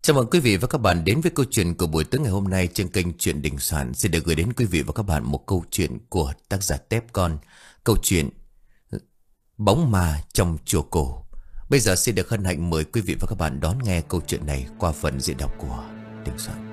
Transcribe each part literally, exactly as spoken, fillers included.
Chào mừng quý vị và các bạn đến với câu chuyện của buổi tối ngày hôm nay trên kênh Chuyện Đình Soạn. Xin được gửi đến quý vị và các bạn một câu chuyện của tác giả Tép Con. Câu chuyện Bóng Ma trong chùa cổ. Bây giờ xin được hân hạnh mời quý vị và các bạn đón nghe câu chuyện này qua phần diễn đọc của Đình Soạn.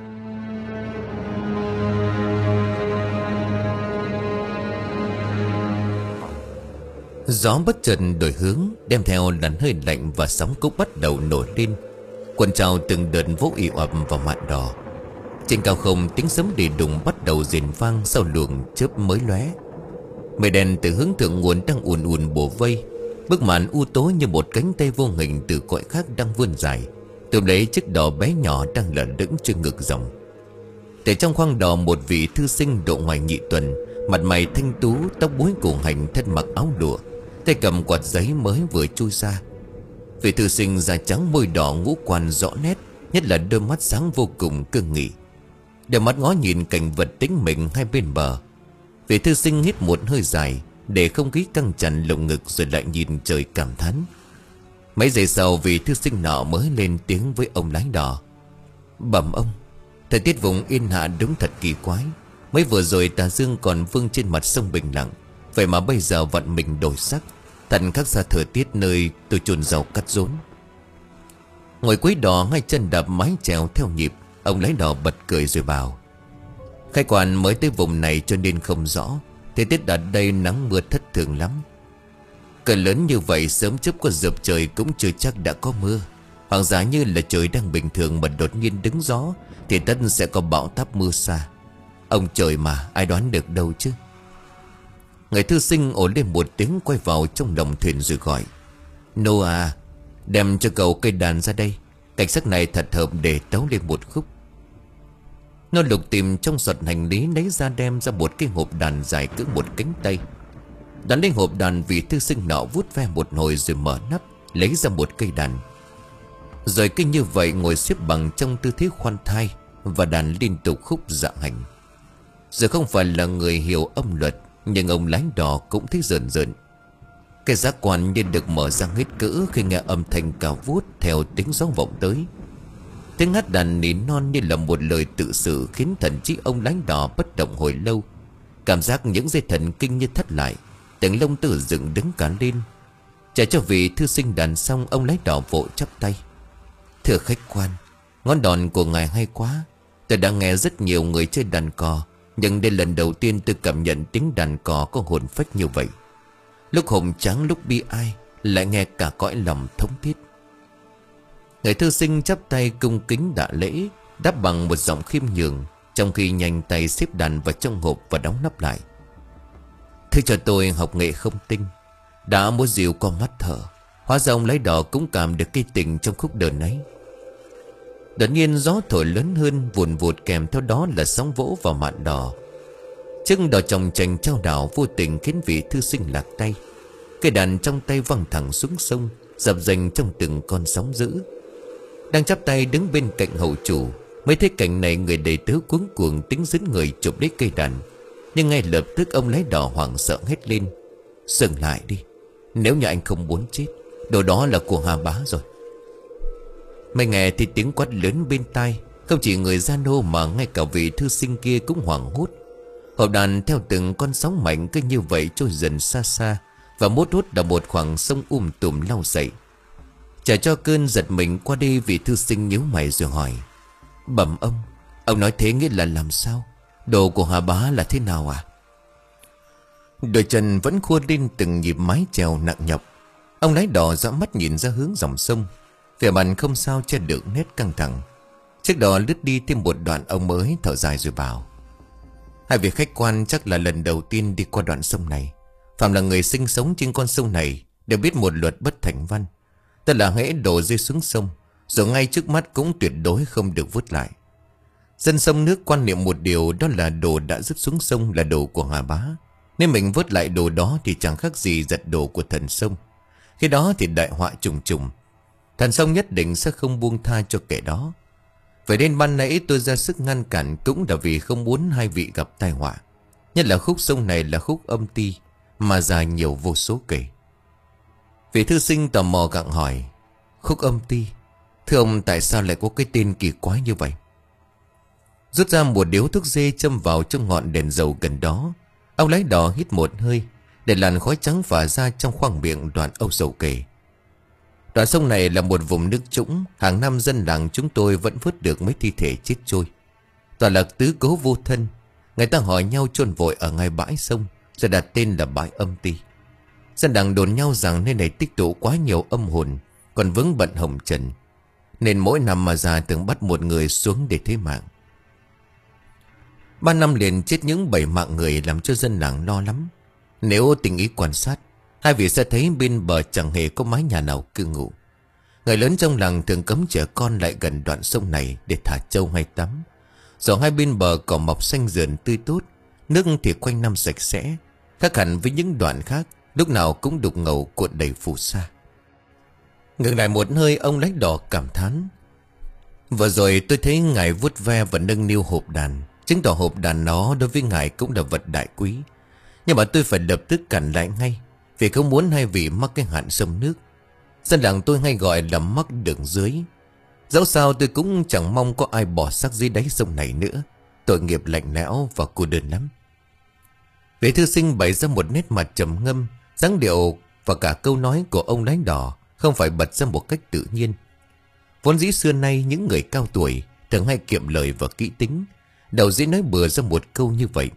Gió bất chợt đổi hướng, đem theo làn hơi lạnh và sóng cũng bắt đầu nổi lên, cuộn trào từng đợt vỗ ì ập vào mạn đỏ. Trên cao không, tiếng sấm đi đùng bắt đầu rền vang sau luồng chớp mới lóe. Mây đen từ hướng thượng nguồn đang ùn ùn bổ vây, bức màn u tối như một cánh tay vô hình từ cõi khác đang vươn dài, tụm lấy chiếc đò bé nhỏ đang lẩn lững trên ngực dòng. Để trong khoang đò, một vị thư sinh độ ngoài nhị tuần, mặt mày thanh tú, tóc búi cổ hành, thân mặc áo lụa, tay cầm quạt giấy mới vừa chui ra. Vị thư sinh da trắng, môi đỏ, ngũ quan rõ nét, nhất là đôi mắt sáng vô cùng cương nghị. Đôi mắt ngó nhìn cảnh vật tĩnh mịch hai bên bờ. Vị thư sinh hít một hơi dài để không khí căng chặt lồng ngực, rồi lại nhìn trời cảm thán. Mấy giây sau, vị thư sinh nọ mới lên tiếng với ông lái đò: "Bẩm ông, thời tiết vùng Yên Hạ đúng thật kỳ quái. Mới vừa rồi tà dương còn vương trên mặt sông bình lặng, vậy mà bây giờ vận mình đổi sắc, thật khác xa thời tiết nơi tôi chôn rau cắt rốn." Ngồi cuối đò, hai chân đạp mái chèo theo nhịp, ông lái đò bật cười rồi bảo: "Khách quan mới tới vùng này cho nên không rõ, thời tiết ở đây nắng mưa thất thường lắm. Cơn lớn như vậy, sớm chớp có dợp trời cũng chưa chắc đã có mưa. Hoặc giả như là trời đang bình thường mà đột nhiên đứng gió, thì tất sẽ có bão táp mưa xa. Ông trời mà, ai đoán được đâu chứ." Người thư sinh ồ lên một tiếng, quay vào trong lòng thuyền rồi gọi: "Nô à, đem cho cậu cây đàn ra đây. Cảnh sắc này thật hợp để tấu lên một khúc." Nó lục tìm trong giọt hành lý, lấy ra đem ra một cái hộp đàn dài cỡ một cánh tay. Đặt lên hộp đàn, vị thư sinh nọ vuốt ve một hồi rồi mở nắp, lấy ra một cây đàn. Rồi cứ như vậy ngồi xếp bằng trong tư thế khoan thai, và đàn liên tục khúc dạ hành. Giờ không phải là người hiểu âm luật, nhưng ông lái đò cũng thấy rợn rợn. Cái giác quan như được mở ra hết cỡ khi nghe âm thanh cao vút theo tiếng gió vọng tới. Tiếng hát đàn nỉ non như là một lời tự sự, khiến thần trí ông lái đò bất động hồi lâu. Cảm giác những dây thần kinh như thắt lại, từng lông tơ dựng đứng cả lên. Trả cho vị thư sinh đàn xong, ông lái đò vội chắp tay: "Thưa khách quan, ngón đòn của ngài hay quá. Tôi đã nghe rất nhiều người chơi đàn cò, nhưng đây lần đầu tiên tôi cảm nhận tiếng đàn cò có hồn phách như vậy. Lúc hùng tráng, lúc bi ai, lại nghe cả cõi lòng thống thiết." Người thư sinh chắp tay cung kính đả lễ, đáp bằng một giọng khiêm nhường, trong khi nhanh tay xếp đàn vào trong hộp và đóng nắp lại. "Thứ cho tôi học nghệ không tinh, đã múa rìu con mắt thở. Hóa ra ông lái đò cũng cảm được cái tình trong khúc đờn ấy." Đột nhiên gió thổi lớn hơn, vùn vụt, kèm theo đó là sóng vỗ vào mạn đò. Chân đò chồng chành trao đảo, vô tình khiến vị thư sinh lạc tay. Cây đàn trong tay văng thẳng xuống sông, dập dềnh trong từng con sóng dữ. Đang chắp tay đứng bên cạnh hậu chủ, mới thấy cảnh này, người đầy tớ cuống cuồng tính dính người chụp lấy cây đàn. Nhưng ngay lập tức ông lái đò hoảng sợ hét lên: "Dừng lại đi, nếu như anh không muốn chết, đồ đó là của Hà Bá rồi." Mới nghe thì tiếng quát lớn bên tai, không chỉ người gia nô mà ngay cả vị thư sinh kia cũng hoảng hốt. Hộp đàn theo từng con sóng mạnh cứ như vậy trôi dần xa xa, và mốt hút là một khoảng sông um tùm lau dậy. Trả cho cơn giật mình qua đi, vị thư sinh nhíu mày rồi hỏi: "Bẩm ông, ông nói thế nghĩa là làm sao? Đồ của Hà Bá là thế nào à?" Đôi chân vẫn khua lên từng nhịp mái chèo nặng nhọc. Ông lái đò dõi mắt nhìn ra hướng dòng sông, vẻ mặt không sao che được nét căng thẳng. Chiếc đò lướt đi thêm một đoạn, ông mới thở dài rồi bảo: "Hai vị khách quan chắc là lần đầu tiên đi qua đoạn sông này. Phạm là người sinh sống trên con sông này đều biết một luật bất thành văn, tức là hễ đổ rơi xuống sông, rồi ngay trước mắt cũng tuyệt đối không được vớt lại. Dân sông nước quan niệm một điều, đó là đồ đã rớt xuống sông là đồ của Hà Bá. Nếu mình vớt lại đồ đó thì chẳng khác gì giật đồ của thần sông. Khi đó thì đại họa trùng trùng. Thần sông nhất định sẽ không buông tha cho kẻ đó. Vậy nên ban nãy tôi ra sức ngăn cản cũng là vì không muốn hai vị gặp tai họa. Nhất là khúc sông này là khúc âm ti, mà dài nhiều vô số kể." Vị thư sinh tò mò gặng hỏi: "Khúc âm ti? Thưa ông, tại sao lại có cái tên kỳ quái như vậy? Rút ra một điếu thuốc dê châm vào trong ngọn đèn dầu gần đó. Ông lái đò hít một hơi, để làn khói trắng phả ra trong khoang miệng đoạn âu sầu kể. Đoạn sông này là một vùng nước trũng. Hàng năm dân làng chúng tôi vẫn vớt được mấy thi thể chết trôi. Toàn là tứ cố vô thân. Người ta hỏi nhau chôn vội ở ngay bãi sông, rồi đặt tên là bãi âm ti. Dân làng đồn nhau rằng nơi này tích tụ quá nhiều âm hồn, còn vướng bận hồng trần, nên mỗi năm mà già từng bắt một người xuống để thế mạng. Ba năm liền chết những bảy mạng người, làm cho dân làng lo lắm. Nếu tình ý quan sát, hai vị sẽ thấy bên bờ chẳng hề có mái nhà nào cư ngụ. Người lớn trong làng thường cấm trẻ con lại gần đoạn sông này để thả trâu hay tắm. Rồi hai bên bờ cỏ mọc xanh rườn tươi tốt, nước thì quanh năm sạch sẽ, khác hẳn với những đoạn khác lúc nào cũng đục ngầu cuộn đầy phù sa. Ngừng lại một hơi, ông lái đò cảm thán. Vừa rồi tôi thấy ngài vuốt ve và nâng niu hộp đàn, chứng tỏ hộp đàn nó đối với ngài cũng là vật đại quý. Nhưng mà tôi phải lập tức cản lại ngay, vì không muốn hai vị mắc cái hạn sông nước. Dân làng tôi hay gọi là mắc đường dưới. Dẫu sao tôi cũng chẳng mong có ai bỏ xác dưới đáy sông này nữa. Tội nghiệp lạnh lẽo và cô đơn lắm. Vị thư sinh bày ra một nét mặt trầm ngâm, dáng điệu và cả câu nói của ông lái đò không phải bật ra một cách tự nhiên. Vốn dĩ xưa nay những người cao tuổi thường hay kiệm lời và kỹ tính, đầu dĩ nói bừa ra một câu như vậy.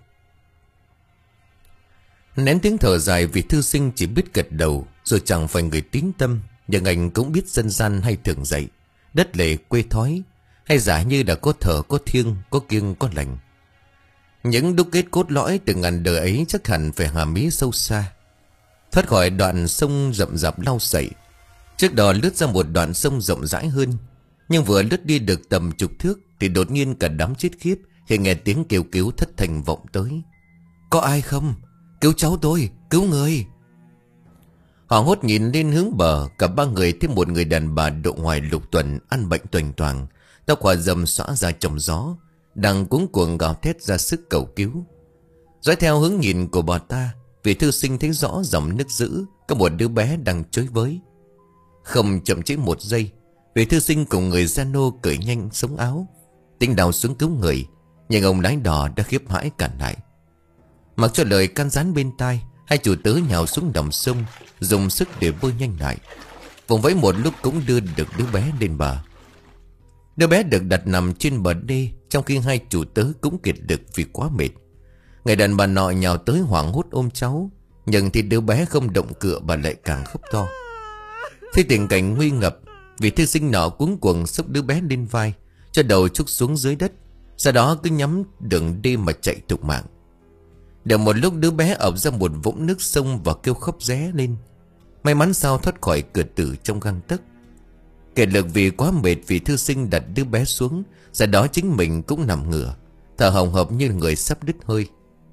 Nén tiếng thở dài, vị thư sinh chỉ biết gật đầu, rồi chẳng phải người tín tâm, nhưng anh cũng biết dân gian hay thường dạy đất lệ quê thói, hay giả như đã có thờ có thiêng, có kiêng có lành. Những đúc kết cốt lõi từ ngàn đời ấy chắc hẳn phải hàm ý sâu xa. Thoát khỏi đoạn sông rậm rạp lau sậy, chiếc đò lướt ra một đoạn sông rộng rãi hơn. Nhưng vừa lướt đi được tầm chục thước thì đột nhiên cả đám chết khiếp khi nghe tiếng kêu cứu thất thanh vọng tới. Có ai không? Cứu cháu tôi, cứu người. Họ hốt nhìn lên hướng bờ. Cả ba người thêm một người đàn bà độ ngoài lục tuần, ăn bệnh toành toàng, tóc hoa râm xõa ra trong gió, đang cuống cuồng gào thét ra sức cầu cứu. Dõi theo hướng nhìn của bà ta, vị thư sinh thấy rõ dòng nước dữ có một đứa bé đang chới với. Không chậm trễ một giây, vị thư sinh cùng người gian nô cởi nhanh sống áo, tính đào xuống cứu người. Nhưng ông lái đò đã khiếp hãi cản lại. Mặc cho lời can gián bên tai, hai chủ tớ nhào xuống dòng sông, dùng sức để bơi nhanh lại. Vùng vẫy một lúc cũng đưa được đứa bé lên bờ. Đứa bé được đặt nằm trên bờ đê, trong khi hai chủ tớ cũng kiệt lực vì quá mệt. Người đàn bà nọ nhào tới hoảng hốt ôm cháu, nhưng thì đứa bé không động cựa và lại càng khóc to. Thấy tình cảnh nguy ngập, vị thư sinh nọ cuống cuồng xốc đứa bé lên vai, cho đầu trút xuống dưới đất, sau đó cứ nhắm đường đi mà chạy thục mạng. Được một lúc đứa bé ập ra một vũng nước sông và kêu khóc ré lên. May mắn sao thoát khỏi cửa tử trong gang tấc. Kể lực vì quá mệt, vị thư sinh đặt đứa bé xuống, sau đó chính mình cũng nằm ngửa, thở hồng hộc như người sắp đứt hơi.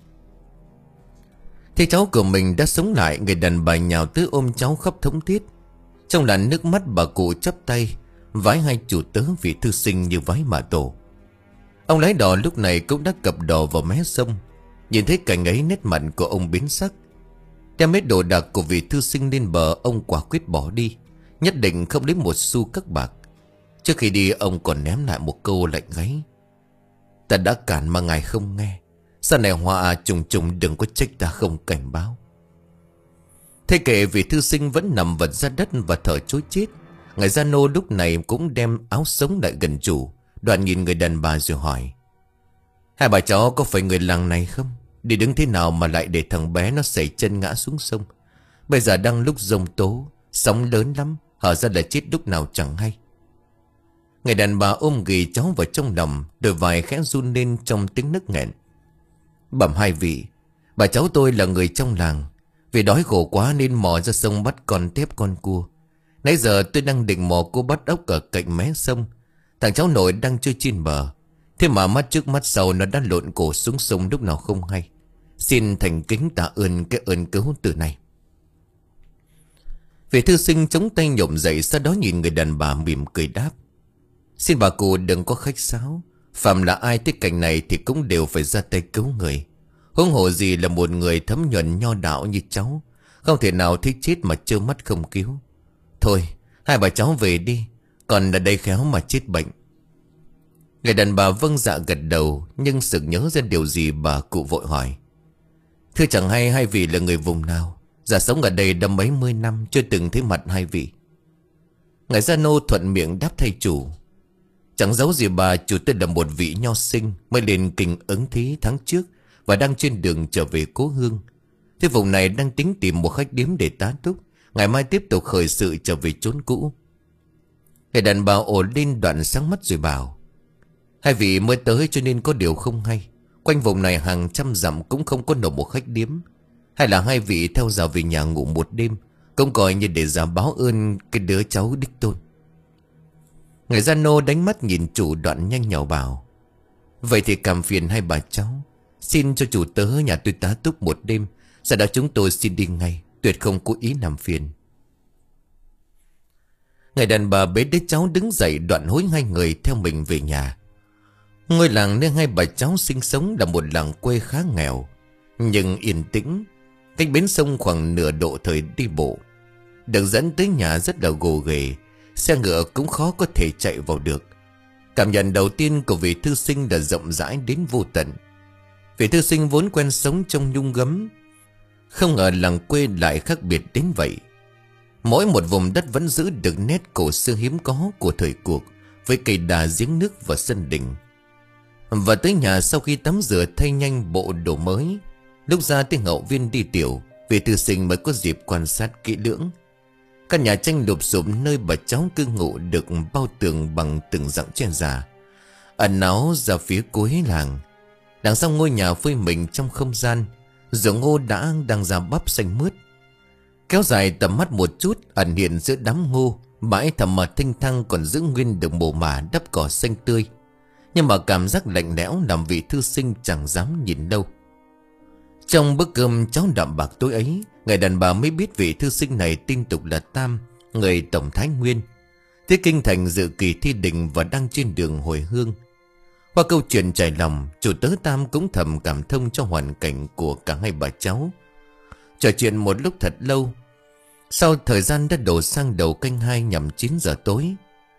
Thấy cháu của mình đã sống lại, người đàn bà nhào tới ôm cháu khóc thống thiết. Trong làn nước mắt, bà cụ chắp tay vái hai chủ tớ vị thư sinh như vái mạ tổ. Ông lái đò lúc này cũng đã cập đò vào mé sông. Nhìn thấy cảnh ấy, nét mặt của ông biến sắc. Đem hết đồ đạc của vị thư sinh lên bờ, ông quả quyết bỏ đi, nhất định không lấy một xu các bạc. Trước khi đi, ông còn ném lại một câu lạnh gáy: Ta đã cản mà ngài không nghe, sau này họa trùng trùng đừng có trách ta không cảnh báo. Thế kệ vị thư sinh vẫn nằm vật ra đất và thở trối chết. Người gia nô lúc này cũng đem áo sống lại gần chủ, đoạn nhìn người đàn bà rồi hỏi: Hai bà cháu có phải người làng này không? Đi đứng thế nào mà lại để thằng bé nó sẩy chân ngã xuống sông? Bây giờ đang lúc giông tố, sóng lớn lắm, hở ra là chết lúc nào chẳng hay. Người đàn bà ôm ghì cháu vào trong lòng, đôi vai khẽ run lên trong tiếng nức nghẹn. Bẩm hai vị, bà cháu tôi là người trong làng. Vì đói khổ quá nên mò ra sông bắt con tép con cua. Nãy giờ tôi đang định mò cua bắt ốc ở cạnh mé sông. Thằng cháu nội đang chơi trên bờ, thế mà mắt trước mắt sau nó đã lộn cổ xuống sông lúc nào không hay. Xin thành kính tạ ơn cái ơn cứu từ này. Vị thư sinh chống tay nhổm dậy, sau đó nhìn người đàn bà mỉm cười đáp: Xin bà cụ đừng có khách sáo. Phạm là ai tới cảnh này thì cũng đều phải ra tay cứu người. Huống hồ gì là một người thấm nhuần nho đạo như cháu, không thể nào thấy chết mà trơ mắt không cứu. Thôi hai bà cháu về đi, Còn ở đây khéo mà chết bệnh. Người đàn bà vâng dạ gật đầu, nhưng sực nhớ ra điều gì bà cụ vội hỏi: Thưa chẳng hay hai vị là người vùng nào? Dạ sống ở đây đã mấy mươi năm, chưa từng thấy mặt hai vị. Ngài Gia Nô thuận miệng đáp thay chủ: Chẳng giấu gì bà, chủ tôi là một vị nho sinh mới lên kinh ứng thí tháng trước và đang trên đường trở về cố hương. Thế vùng này đang tính tìm một khách điếm để tá túc, ngày mai tiếp tục khởi sự trở về chốn cũ. Người đàn bà ồ lên đoạn sáng mắt rồi bảo: Hai vị mới tới cho nên có điều không hay. Quanh vùng này hàng trăm dặm cũng không có nổi một khách điếm. Hay là hai vị theo dạo về nhà ngủ một đêm, cũng coi như để giả báo ơn cái đứa cháu đích tôn. Người Gia Nô đánh mắt nhìn chủ đoạn nhanh nhỏ bảo: Vậy thì cảm phiền hai bà cháu, xin cho chủ tớ nhà tôi tá túc một đêm, sau đó chúng tôi xin đi ngay, tuyệt không cố ý làm phiền. Người đàn bà bế đứa cháu đứng dậy đoạn hối hai người theo mình về nhà. Ngôi làng nơi hai bà cháu sinh sống là một làng quê khá nghèo, nhưng yên tĩnh, cách bến sông khoảng nửa độ thời đi bộ. Đường dẫn tới nhà rất là gồ ghề, xe ngựa cũng khó có thể chạy vào được. Cảm nhận đầu tiên của vị thư sinh là rộng rãi đến vô tận. Vị thư sinh vốn quen sống trong nhung gấm, không ngờ làng quê lại khác biệt đến vậy. Mỗi một vùng đất vẫn giữ được nét cổ xưa hiếm có của thời cuộc, với cây đà giếng nước và sân đình. Và tới nhà sau khi tắm rửa thay nhanh bộ đồ mới, lúc ra tới hậu viên đi tiểu, vị thư sinh mới có dịp quan sát kỹ lưỡng. Căn nhà tranh lụp xụp nơi bà cháu cư ngụ được bao tường bằng từng dặm tre già, ẩn náu ra phía cuối làng. Đằng sau ngôi nhà phơi mình trong không gian, ruộng ngô đã đang ra bắp xanh mướt. Kéo dài tầm mắt một chút, ẩn hiện giữa đám ngô, bãi thẳm mà thanh thang còn giữ nguyên được mồ mả đắp cỏ xanh tươi. Nhưng mà cảm giác lạnh lẽo làm vị thư sinh chẳng dám nhìn đâu. Trong bữa cơm cháo đạm bạc tối ấy, người đàn bà mới biết vị thư sinh này tin tục là Tam, người tổng thái nguyên, tới kinh thành dự kỳ thi đình và đang trên đường hồi hương. Qua câu chuyện trải lòng, chủ tớ Tam cũng thầm cảm thông cho hoàn cảnh của cả hai bà cháu. Trò chuyện một lúc thật lâu, sau thời gian đã đổ sang đầu canh hai nhằm chín giờ tối.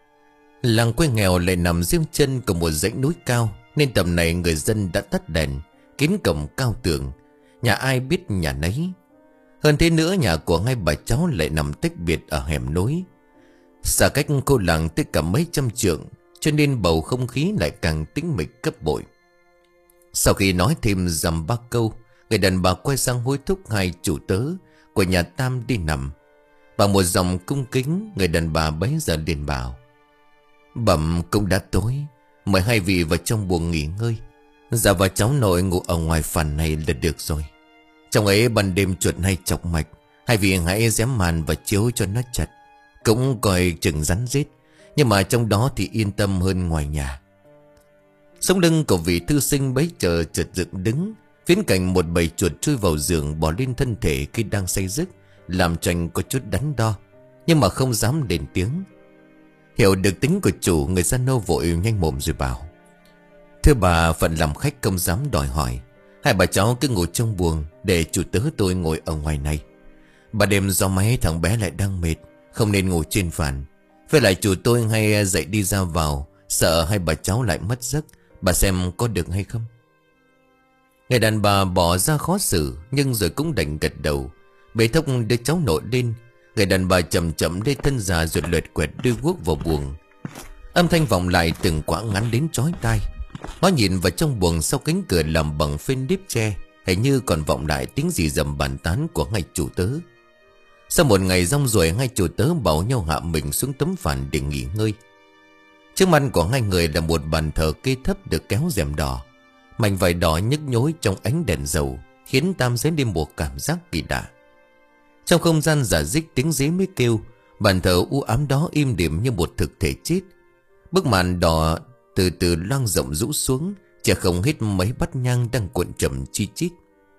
Làng quê nghèo lại nằm riêng chân của một dãy núi cao, nên tầm này người dân đã tắt đèn, kín cổng cao tường, nhà ai biết nhà nấy. Hơn thế nữa, nhà của hai bà cháu lại nằm tách biệt ở hẻm núi, xa cách cô làng tới cả mấy trăm trượng, cho nên bầu không khí lại càng tĩnh mịch gấp bội. Sau khi nói thêm dăm ba câu, người đàn bà quay sang hối thúc hai chủ tớ của nhà Tam đi nằm. Bằng một dòng cung kính, người đàn bà bấy giờ liền bảo: Bẩm cũng đã tối, mời hai vị vào trong buồng nghỉ ngơi. Dạ và cháu nội ngủ ở ngoài phản này là được rồi. Trong ấy ban đêm chuột hay chọc mạch, hai vị hãy rém màn và chiếu cho nó chặt, cũng coi chừng rắn rết, nhưng mà trong đó thì yên tâm hơn ngoài nhà. Sống lưng của vị thư sinh bấy giờ chợt dựng đứng, phiến cạnh một bầy chuột chui vào giường bò lên thân thể khi đang say giấc, làm cho anh có chút đắn đo, nhưng mà không dám lên tiếng. Hiểu được tính của chủ, người Gia Nô vội nhanh mồm rồi bảo: Thưa bà, phận làm khách không dám đòi hỏi, hai bà cháu cứ ngủ trong buồng, để chủ tớ tôi ngồi ở ngoài này. Bà đêm do mấy thằng bé lại đang mệt, không nên ngủ trên phản. Với lại chủ tôi hay dậy đi ra vào, sợ hai bà cháu lại mất giấc. Bà xem có được hay không? Người đàn bà bỏ ra khó xử, nhưng rồi cũng đành gật đầu. Bế thốc đứa cháu nội lên. Người đàn bà chậm chậm lê thân già rồi lượt quẹt đưa guốc vào buồng. Âm thanh vọng lại từng quãng ngắn đến chói tai. Nó nhìn vào trong buồng, sau cánh cửa làm bằng phên đếp tre, hình như còn vọng lại tiếng gì dầm bàn tán của hai chủ tớ. Sau một ngày rong ruổi, hai chủ tớ bảo nhau hạ mình xuống tấm phản để nghỉ ngơi. Trước mặt của hai người là một bàn thờ kê thấp được kéo rèm đỏ. Mảnh vải đỏ nhức nhối trong ánh đèn dầu, khiến Tam dấy lên một cảm giác kỳ lạ. Trong không gian giả dích, tiếng dế mới kêu. Bàn thờ u ám đó im lìm như một thực thể chết. Bức màn đỏ từ từ loang rộng rũ xuống, chả không hết mấy bát nhang đang cuộn chậm chi chít.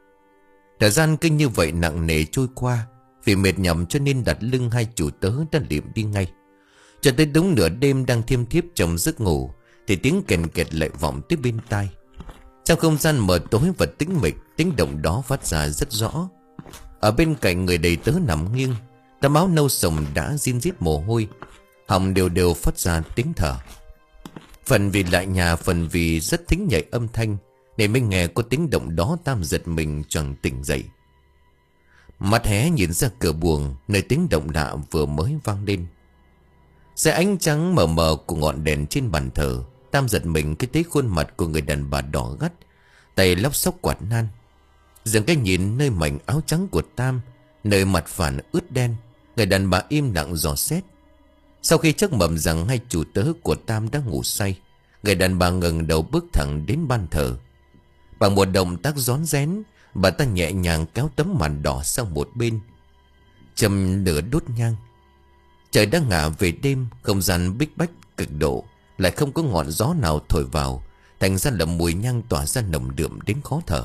Thời gian cứ như vậy nặng nề trôi qua. Vì mệt nhọc cho nên đặt lưng hai chủ tớ đã liệm đi ngay. Cho tới đúng nửa đêm đang thiêm thiếp trong giấc ngủ, thì tiếng kèn kẹt lại vọng tới bên tai. Trong không gian mờ tối và tĩnh mịch, tiếng động đó phát ra rất rõ. Ở bên cạnh người đầy tớ nằm nghiêng, tấm áo nâu sồng đã rin rít mồ hôi. họng đều đều phát ra tiếng thở. Phần vì lại nhà, phần vì rất thính nhạy âm thanh, nên mới nghe có tiếng động đó Tam giật mình choàng tỉnh dậy. Mắt hé nhìn ra cửa buồng, nơi tiếng động lạ vừa mới vang lên. Dưới ánh trắng mờ mờ của ngọn đèn trên bàn thờ, Tam giật mình khi thấy khuôn mặt của người đàn bà đỏ gắt, tay lóc xóc quạt nan. Dường cái nhìn nơi mảnh áo trắng của Tam, nơi mặt phản ướt đen, người đàn bà im lặng dò xét. Sau khi chắc mầm rằng hai chủ tớ của Tam đã ngủ say, người đàn bà ngẩng đầu bước thẳng đến ban thờ. Bằng một động tác rón rén, bà ta nhẹ nhàng kéo tấm màn đỏ sang một bên, châm lửa đốt nhang. Trời đã ngả về đêm, không gian bích bách cực độ, lại không có ngọn gió nào thổi vào, thành ra là mùi nhang tỏa ra nồng đượm đến khó thở.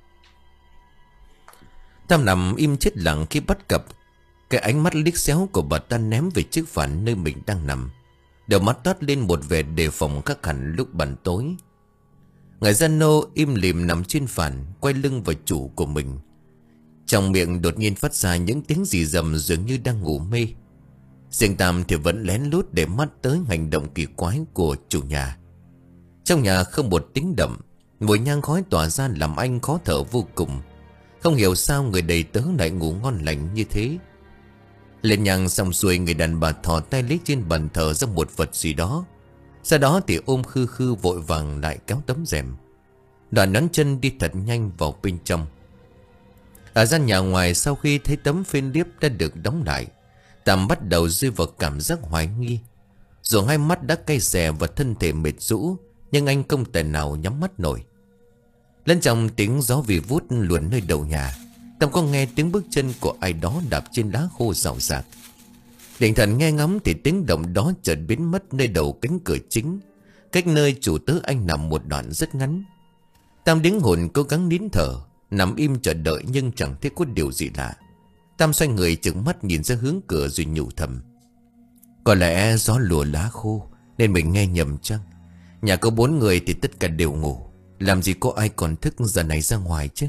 Tam nằm im chết lặng khi bắt gặp cái ánh mắt liếc xéo của bà ta ném về chiếc phản nơi mình đang nằm. Đầu mắt toát lên một vẻ đề phòng khắc hẳn lúc ban tối. Người dân nô im lìm nằm trên phản, quay lưng vào chủ của mình. Trong miệng đột nhiên phát ra những tiếng rì rầm dường như đang ngủ mê. Riêng Tam thì vẫn lén lút để mắt tới hành động kỳ quái của chủ nhà. Trong nhà không một tiếng động, mùi nhang khói tỏa ra làm anh khó thở vô cùng. Không hiểu sao người đầy tớ lại ngủ ngon lành như thế. Lên nhang xong xuôi, người đàn bà thò tay lấy trên bàn thờ ra một vật gì đó. Sau đó thì ôm khư khư vội vàng lại kéo tấm rèm. Đoạn nắn chân đi thật nhanh vào bên trong. Ở gian nhà ngoài, sau khi thấy tấm phên liếp đã được đóng lại, Tam bắt đầu rơi vào cảm giác hoài nghi. Dù hai mắt đã cay xè và thân thể mệt rũ, nhưng anh không thể nào nhắm mắt nổi. Lên trong tiếng gió vì vút luồn nơi đầu nhà, Tam có nghe tiếng bước chân của ai đó đạp trên lá khô rào rạc. Định thần nghe ngắm thì tiếng động đó chợt biến mất nơi đầu cánh cửa chính, cách nơi chủ tớ anh nằm một đoạn rất ngắn. Tam điếng hồn cố gắng nín thở, nằm im chờ đợi nhưng chẳng thấy có điều gì lạ. Tam xoay người trừng mắt nhìn ra hướng cửa rồi nhủ thầm: có lẽ gió lùa lá khô nên mình nghe nhầm chăng? Nhà có bốn người thì tất cả đều ngủ, làm gì có ai còn thức giờ này ra ngoài chứ?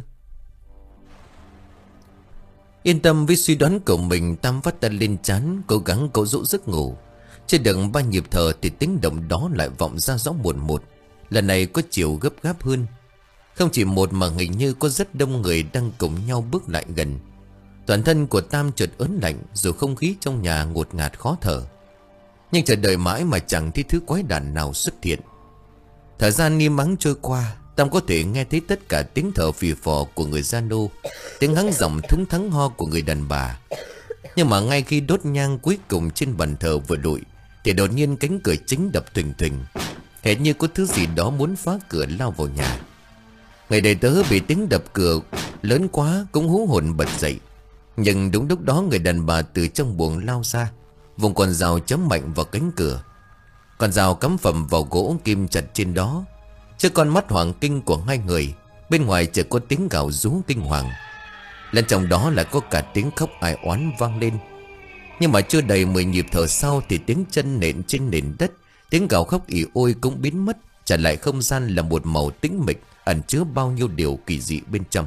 Yên tâm với suy đoán của mình, Tam vắt tay lên trán, cố gắng cố dỗ giấc ngủ. Chưa được ba nhịp thở thì tiếng động đó lại vọng ra rõ một một. Lần này có chiều gấp gáp hơn. Không chỉ một mà hình như có rất đông người đang cùng nhau bước lại gần. Toàn thân của Tam chợt ớn lạnh, dù không khí trong nhà ngột ngạt khó thở. Nhưng chờ đợi mãi mà chẳng thấy thứ quái đản nào xuất hiện. Thời gian im ắng trôi qua, Tam có thể nghe thấy tất cả tiếng thở phì phò của người Gian Nô, tiếng hắng giọng thúng thắng ho của người đàn bà. Nhưng mà ngay khi đốt nhang cuối cùng trên bàn thờ vừa lụi, thì đột nhiên cánh cửa chính đập thình thình, hệt như có thứ gì đó muốn phá cửa lao vào nhà. Người đầy tớ bị tiếng đập cửa lớn quá cũng hú hồn bật dậy. Nhưng đúng lúc đó người đàn bà từ trong buồng lao ra, vùng con dao chấm mạnh vào cánh cửa. Con dao cắm phầm vào gỗ kim chặt trên đó. Trước con mắt hoàng kinh của hai người, bên ngoài chợt có tiếng gào rú kinh hoàng. Lần trong đó lại có cả tiếng khóc ai oán vang lên. Nhưng mà chưa đầy mười nhịp thở sau thì tiếng chân nện trên nền đất, tiếng gào khóc ỉ ôi cũng biến mất, trả lại không gian là một màu tĩnh mịch ẩn chứa bao nhiêu điều kỳ dị bên trong.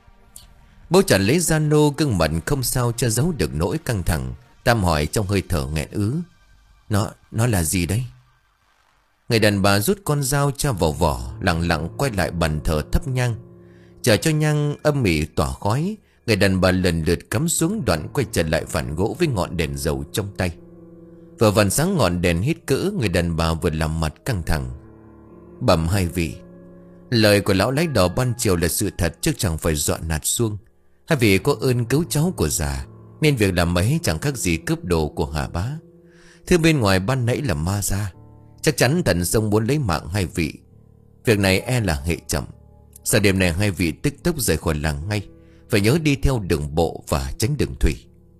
Bố chàng lấy ra nô, gương mặt không sao che giấu được nỗi căng thẳng. Tam hỏi trong hơi thở nghẹn ứ: Nó, nó là gì đấy? Người đàn bà rút con dao cho vào vỏ, lặng lặng quay lại bàn thờ thắp nhang. Chờ cho nhang âm mỉ tỏa khói, người đàn bà lần lượt cắm xuống, đoạn quay trở lại phản gỗ với ngọn đèn dầu trong tay. Vừa vằn sáng ngọn đèn hít cỡ, người đàn bà vừa làm mặt căng thẳng: Bẩm hai vị, lời của lão lái đò ban chiều là sự thật chứ chẳng phải dọa nạt xuông. Hai vị có ơn cứu cháu của già, nên việc làm ấy chẳng khác gì cướp đồ của Hà Bá. Thứ bên ngoài ban nãy là ma ra, chắc chắn thần sông muốn lấy mạng hai vị. Việc này e là hệ trọng. Sau đêm này hai vị tức tốc rời khỏi làng ngay, phải nhớ đi theo đường bộ và tránh đường thủy.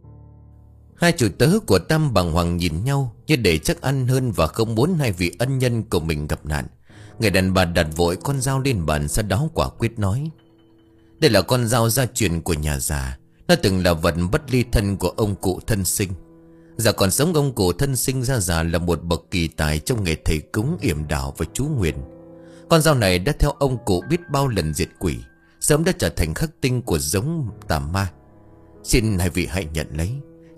Hai chủ tớ của Tam bàng hoàng nhìn nhau, như để chắc ăn hơn và không muốn hai vị ân nhân của mình gặp nạn. Người đàn bà đặt vội con dao lên bàn, sau đó quả quyết nói: Đây là con dao gia truyền của nhà già. Nó từng là vật bất ly thân của ông cụ thân sinh. Giờ còn sống, ông cụ thân sinh ra già là một bậc kỳ tài trong nghề thầy cúng, yểm đảo và chú nguyền. Con dao này đã theo ông cụ biết bao lần diệt quỷ, sớm đã trở thành khắc tinh của giống tà ma. Xin hai vị hãy nhận lấy,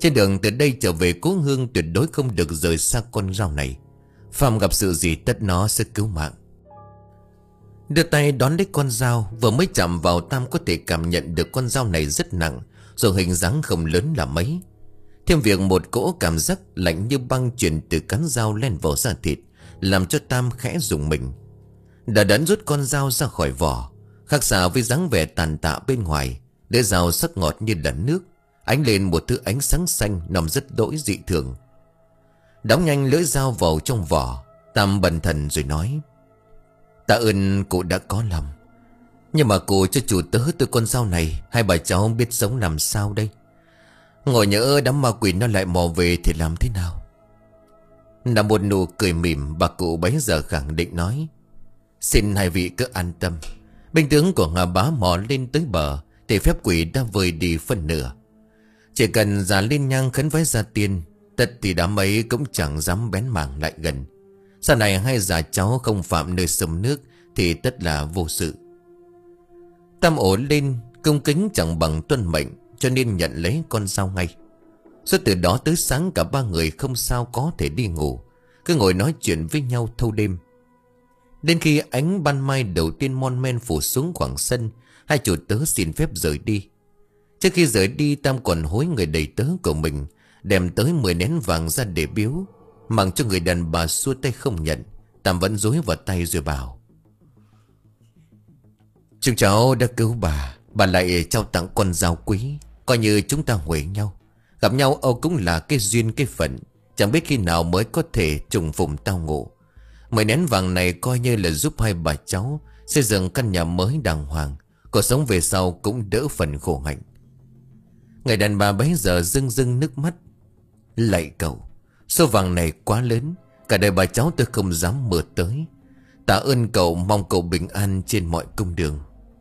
Trên đường từ đây trở về cố hương tuyệt đối không được rời xa con dao này. Phàm gặp sự gì tất nó sẽ cứu mạng. Đưa tay đón lấy con dao, vừa mới chạm vào Tam có thể cảm nhận được con dao này rất nặng, rồi hình dáng không lớn là mấy. Thêm việc một cỗ cảm giác lạnh như băng truyền từ cán dao len vào da thịt, làm cho Tam khẽ rùng mình. Đã đắn rút con dao ra khỏi vỏ, khác xa với dáng vẻ tàn tạ bên ngoài. Lưỡi dao sắc ngọt như là nước, ánh lên một thứ ánh sáng xanh nằm rất đỗi dị thường. Đóng nhanh lưỡi dao vào trong vỏ, Tam bần thần rồi nói: "Tạ ơn cụ đã có lòng, nhưng mà cụ cho chủ tớ tôi con dao này, hai bà cháu biết sống làm sao đây? Ngồi nhỡ đám ma quỷ nó lại mò về thì làm thế nào?" Là một nụ cười mỉm, bà cụ bấy giờ khẳng định nói: "Xin hai vị cứ an tâm, binh tướng của Hà Bá mò lên tới bờ thì phép quỷ đã vơi đi phân nửa. Chỉ cần giả lên nhang khấn vái gia tiên, tất thì đám ấy cũng chẳng dám bén mảng lại gần. Sau này hai già cháu không phạm nơi sông nước thì tất là vô sự." Tam ổn lên cung kính chẳng bằng tuân mệnh, cho nên nhận lấy con dao ngay. Suốt từ đó tới sáng cả ba người không sao có thể đi ngủ, cứ ngồi nói chuyện với nhau thâu đêm. Đến khi ánh ban mai đầu tiên mon men phủ xuống khoảng sân, hai chủ tớ xin phép rời đi. Trước khi rời đi, Tam còn hối người đầy tớ của mình đem tới mười nén vàng ra để biếu, mặc cho người đàn bà xua tay không nhận. Tam vẫn dối vào tay rồi bảo: "Chúng cháu đã cứu bà, bà lại trao tặng con dao quý, coi như chúng ta huề nhau. Gặp nhau Âu cũng là cái duyên cái phận, chẳng biết khi nào mới có thể trùng phùng tao ngộ. Mười nén vàng này coi như là giúp hai bà cháu xây dựng căn nhà mới đàng hoàng, cuộc sống về sau cũng đỡ phần khổ hạnh." Người đàn bà bấy giờ rưng rưng nước mắt: "Lạy cậu, số vàng này quá lớn, cả đời bà cháu tôi không dám mơ tới. Tạ ơn cậu, mong cậu bình an trên mọi cung đường."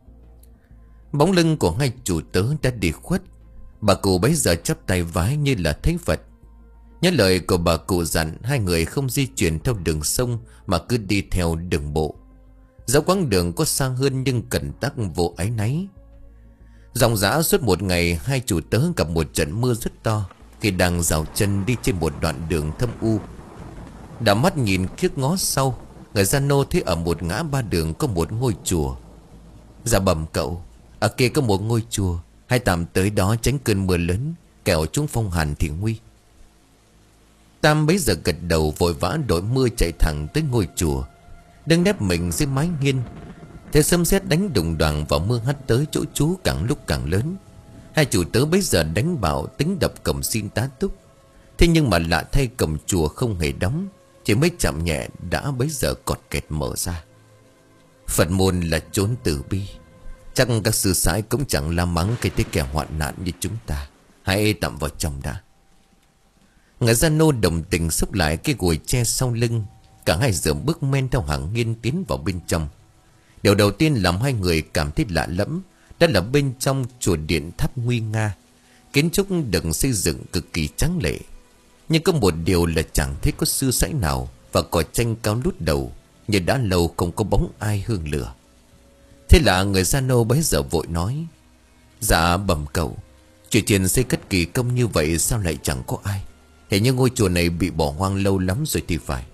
Bóng lưng của hai chủ tớ đã đi khuất. Bà cụ bấy giờ chắp tay vái như là thấy Phật. Nhớ lời của bà cụ dặn, hai người không di chuyển theo đường sông mà cứ đi theo đường bộ. Dẫu quãng đường có xa hơn nhưng cẩn tắc vô áy náy. Dòng dã suốt một ngày, hai chủ tớ gặp một trận mưa rất to khi đang dạo chân đi trên một đoạn đường thâm u. Đã mắt nhìn kiếc ngó sau, người gia nô thấy ở một ngã ba đường có một ngôi chùa. "Dạ bẩm cậu, ở kia có một ngôi chùa, hãy tạm tới đó tránh cơn mưa lớn, kẻo chúng phong hàn thì nguy." Tam bấy giờ gật đầu vội vã đội mưa chạy thẳng tới ngôi chùa. Đứng nép mình dưới mái hiên, thế sấm sét đánh đùng đoàng và mưa hắt tới chỗ chú càng lúc càng lớn. Hai chủ tớ bấy giờ đánh bảo tính đập cổng xin tá túc. Thế nhưng mà lạ thay cổng chùa không hề đóng, chỉ mới chạm nhẹ đã bấy giờ cọt kẹt mở ra. Phật môn là chốn từ bi, chắc các sư sãi cũng chẳng la mắng cái thế kẻ hoạn nạn như chúng ta. Hãy tạm vào trong đã. Người gia nô đồng tình xúc lại cái gùi tre sau lưng. Cả hai dợm bước men theo hàng nghiên tiến vào bên trong. Điều đầu tiên làm hai người cảm thấy lạ lẫm, đó là bên trong chùa điện tháp nguy nga. Kiến trúc được xây dựng cực kỳ tráng lệ, nhưng có một điều là chẳng thấy có sư sãi nào và cỏ tranh cao lút đầu, như đã lâu không có bóng ai hương lửa. Thế là người gia nô bấy giờ vội nói: "Dạ bẩm cậu, chùa chiền xây cất kỳ công như vậy sao lại chẳng có ai? Hình như ngôi chùa này bị bỏ hoang lâu lắm rồi thì phải."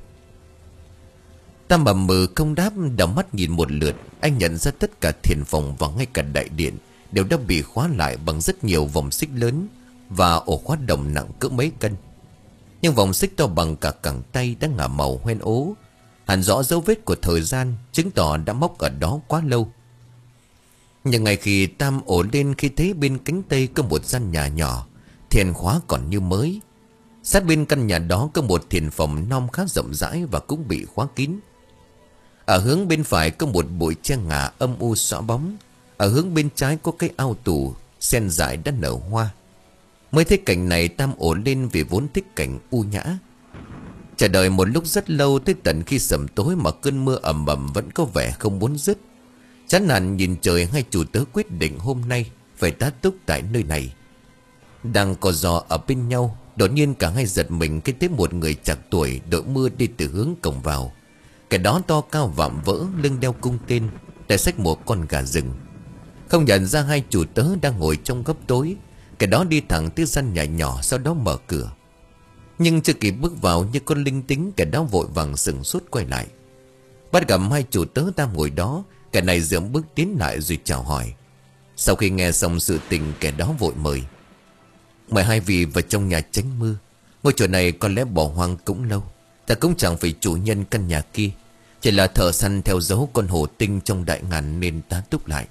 Tam bẩm mừ không đáp, đảo mắt nhìn một lượt. Anh nhận ra tất cả thiền phòng và ngay cả đại điện đều đã bị khóa lại bằng rất nhiều vòng xích lớn và ổ khóa đồng nặng cỡ mấy cân. Nhưng vòng xích to bằng cả cẳng tay đã ngả màu hoen ố, hẳn rõ dấu vết của thời gian, chứng tỏ đã móc ở đó quá lâu. Nhưng ngay khi Tam ổ lên khi thấy bên cánh tây có một gian nhà nhỏ, thiền khóa còn như mới. Sát bên căn nhà đó có một thiền phòng non khá rộng rãi và cũng bị khóa kín. Ở hướng bên phải có một bụi tre ngả âm u xõa bóng. Ở hướng bên trái có cái ao tù sen dại đã nở hoa. Mới thấy cảnh này, Tam ổ lên vì vốn thích cảnh u nhã. Chờ đợi một lúc rất lâu, tới tận khi sẩm tối mà cơn mưa ầm ầm vẫn có vẻ không muốn dứt. Chán nản nhìn trời, hai chủ tớ quyết định hôm nay phải tá túc tại nơi này. Đang co giò ở bên nhau, đột nhiên cả hai giật mình khi thấy một người chạc tuổi đội mưa đi từ hướng cổng vào. Cái đó to cao vạm vỡ, lưng đeo cung tên, tay xách một con gà rừng. Không nhận ra hai chủ tớ đang ngồi trong góc tối, Kẻ đó đi thẳng tới gian nhà nhỏ, sau đó mở cửa. Nhưng chưa kịp bước vào, như con linh tính, kẻ đó vội vàng sừng sốt quay lại. Bắt gặp hai chủ tớ đang ngồi đó, kẻ này dượm bước tiến lại rồi chào hỏi. Sau khi nghe xong sự tình, kẻ đó vội mời: "Mời hai vị vào trong nhà tránh mưa. Ngôi chùa này có lẽ bỏ hoang cũng lâu. Ta cũng chẳng phải chủ nhân căn nhà kia, chỉ là thợ săn theo dấu con hổ tinh trong đại ngàn nên tá túc lại."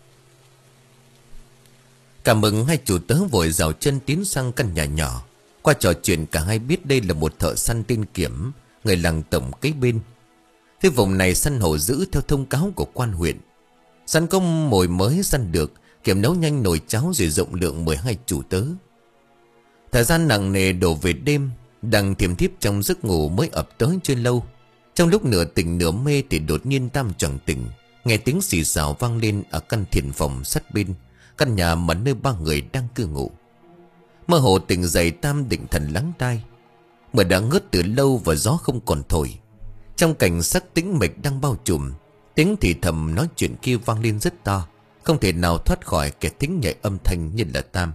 Cảm mừng, hai chủ tớ vội rào chân tiến sang căn nhà nhỏ. Qua trò chuyện, cả hai biết đây là một thợ săn tên Kiểm, người làng tổng kế bên. Thế vùng này săn hổ dữ theo thông cáo của quan huyện. Săn có mồi mới săn được, Kiểm nấu nhanh nồi cháo rồi rộng lượng mười hai chủ tớ. Thời gian nặng nề đổ về đêm, đang thiềm thiếp trong giấc ngủ mới ập tới chưa lâu. Trong lúc nửa tỉnh nửa mê thì đột nhiên Tam choàng tỉnh, nghe tiếng xì xào vang lên ở căn thiền phòng sát bên, căn nhà mà nơi ba người đang cư ngụ. Mơ hồ tỉnh dậy, Tam định thần lắng tai. Mưa đã ngớt từ lâu và gió không còn thổi. Trong cảnh sắc tĩnh mịch đang bao trùm, tiếng thì thầm nói chuyện kia vang lên rất to, không thể nào thoát khỏi kẻ thính nhạy âm thanh như là Tam.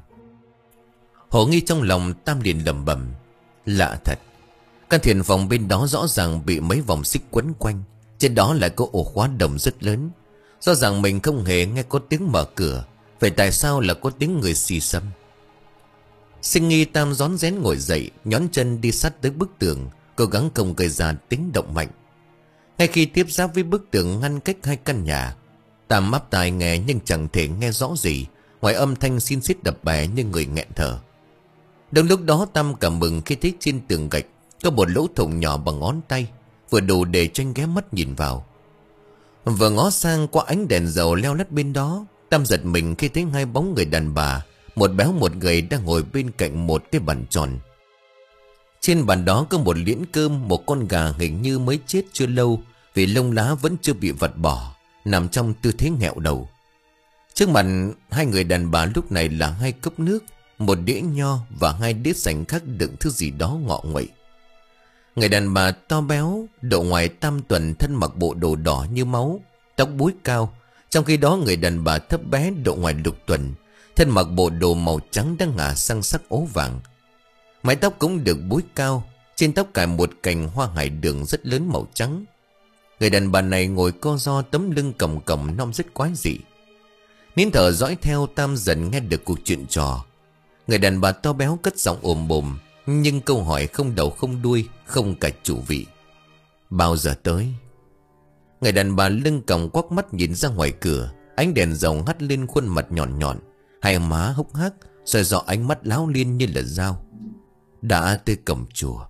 Hồ nghi trong lòng, Tam liền lẩm bẩm: lạ thật, căn thiền phòng bên đó rõ ràng bị mấy vòng xích quấn quanh, trên đó lại có ổ khóa đồng rất lớn. Rõ ràng mình không hề nghe có tiếng mở cửa, vậy tại sao là có tiếng người xì xầm? Sinh nghi, Tam rón rén ngồi dậy, nhón chân đi sát tới bức tường, cố gắng không gây ra tiếng động mạnh. Ngay khi tiếp giáp với bức tường ngăn cách hai căn nhà, Tam máp tai nghe nhưng chẳng thể nghe rõ gì ngoài âm thanh xin xít đập bè như người nghẹn thở. Đúng lúc đó, Tam cảm mừng khi thấy trên tường gạch có một lỗ thủng nhỏ bằng ngón tay, vừa đủ để cho anh ghé mắt nhìn vào. Vừa ngó sang qua ánh đèn dầu leo lắt bên đó, Tam giật mình khi thấy hai bóng người đàn bà, một béo một gầy, đang ngồi bên cạnh một cái bàn tròn. Trên bàn đó có một liễn cơm, một con gà hình như mới chết chưa lâu vì lông lá vẫn chưa bị vặt bỏ, nằm trong tư thế nghẹo đầu. Trước mặt hai người đàn bà lúc này là hai cốc nước, một đĩa nho và hai đĩa sành khác đựng thứ gì đó ngọ nguậy. Người đàn bà to béo, độ ngoài tam tuần, thân mặc bộ đồ đỏ như máu, tóc búi cao. Trong khi đó người đàn bà thấp bé, độ ngoài lục tuần, thân mặc bộ đồ màu trắng đang ngả sang sắc ố vàng. Mái tóc cũng được búi cao, trên tóc cài một cành hoa hải đường rất lớn màu trắng. Người đàn bà này ngồi co ro, tấm lưng còng còng non rất quái dị. Nín thở dõi theo, Tam dần nghe được cuộc chuyện trò. Người đàn bà to béo cất giọng ồm bồm, nhưng câu hỏi không đầu không đuôi, không cả chủ vị: bao giờ tới? Người đàn bà lưng còng quắc mắt nhìn ra ngoài cửa, ánh đèn dầu hắt lên khuôn mặt nhọn nhọn, hai má hốc hác, soi rõ ánh mắt láo liên như là dao. Đã tới cổng chùa.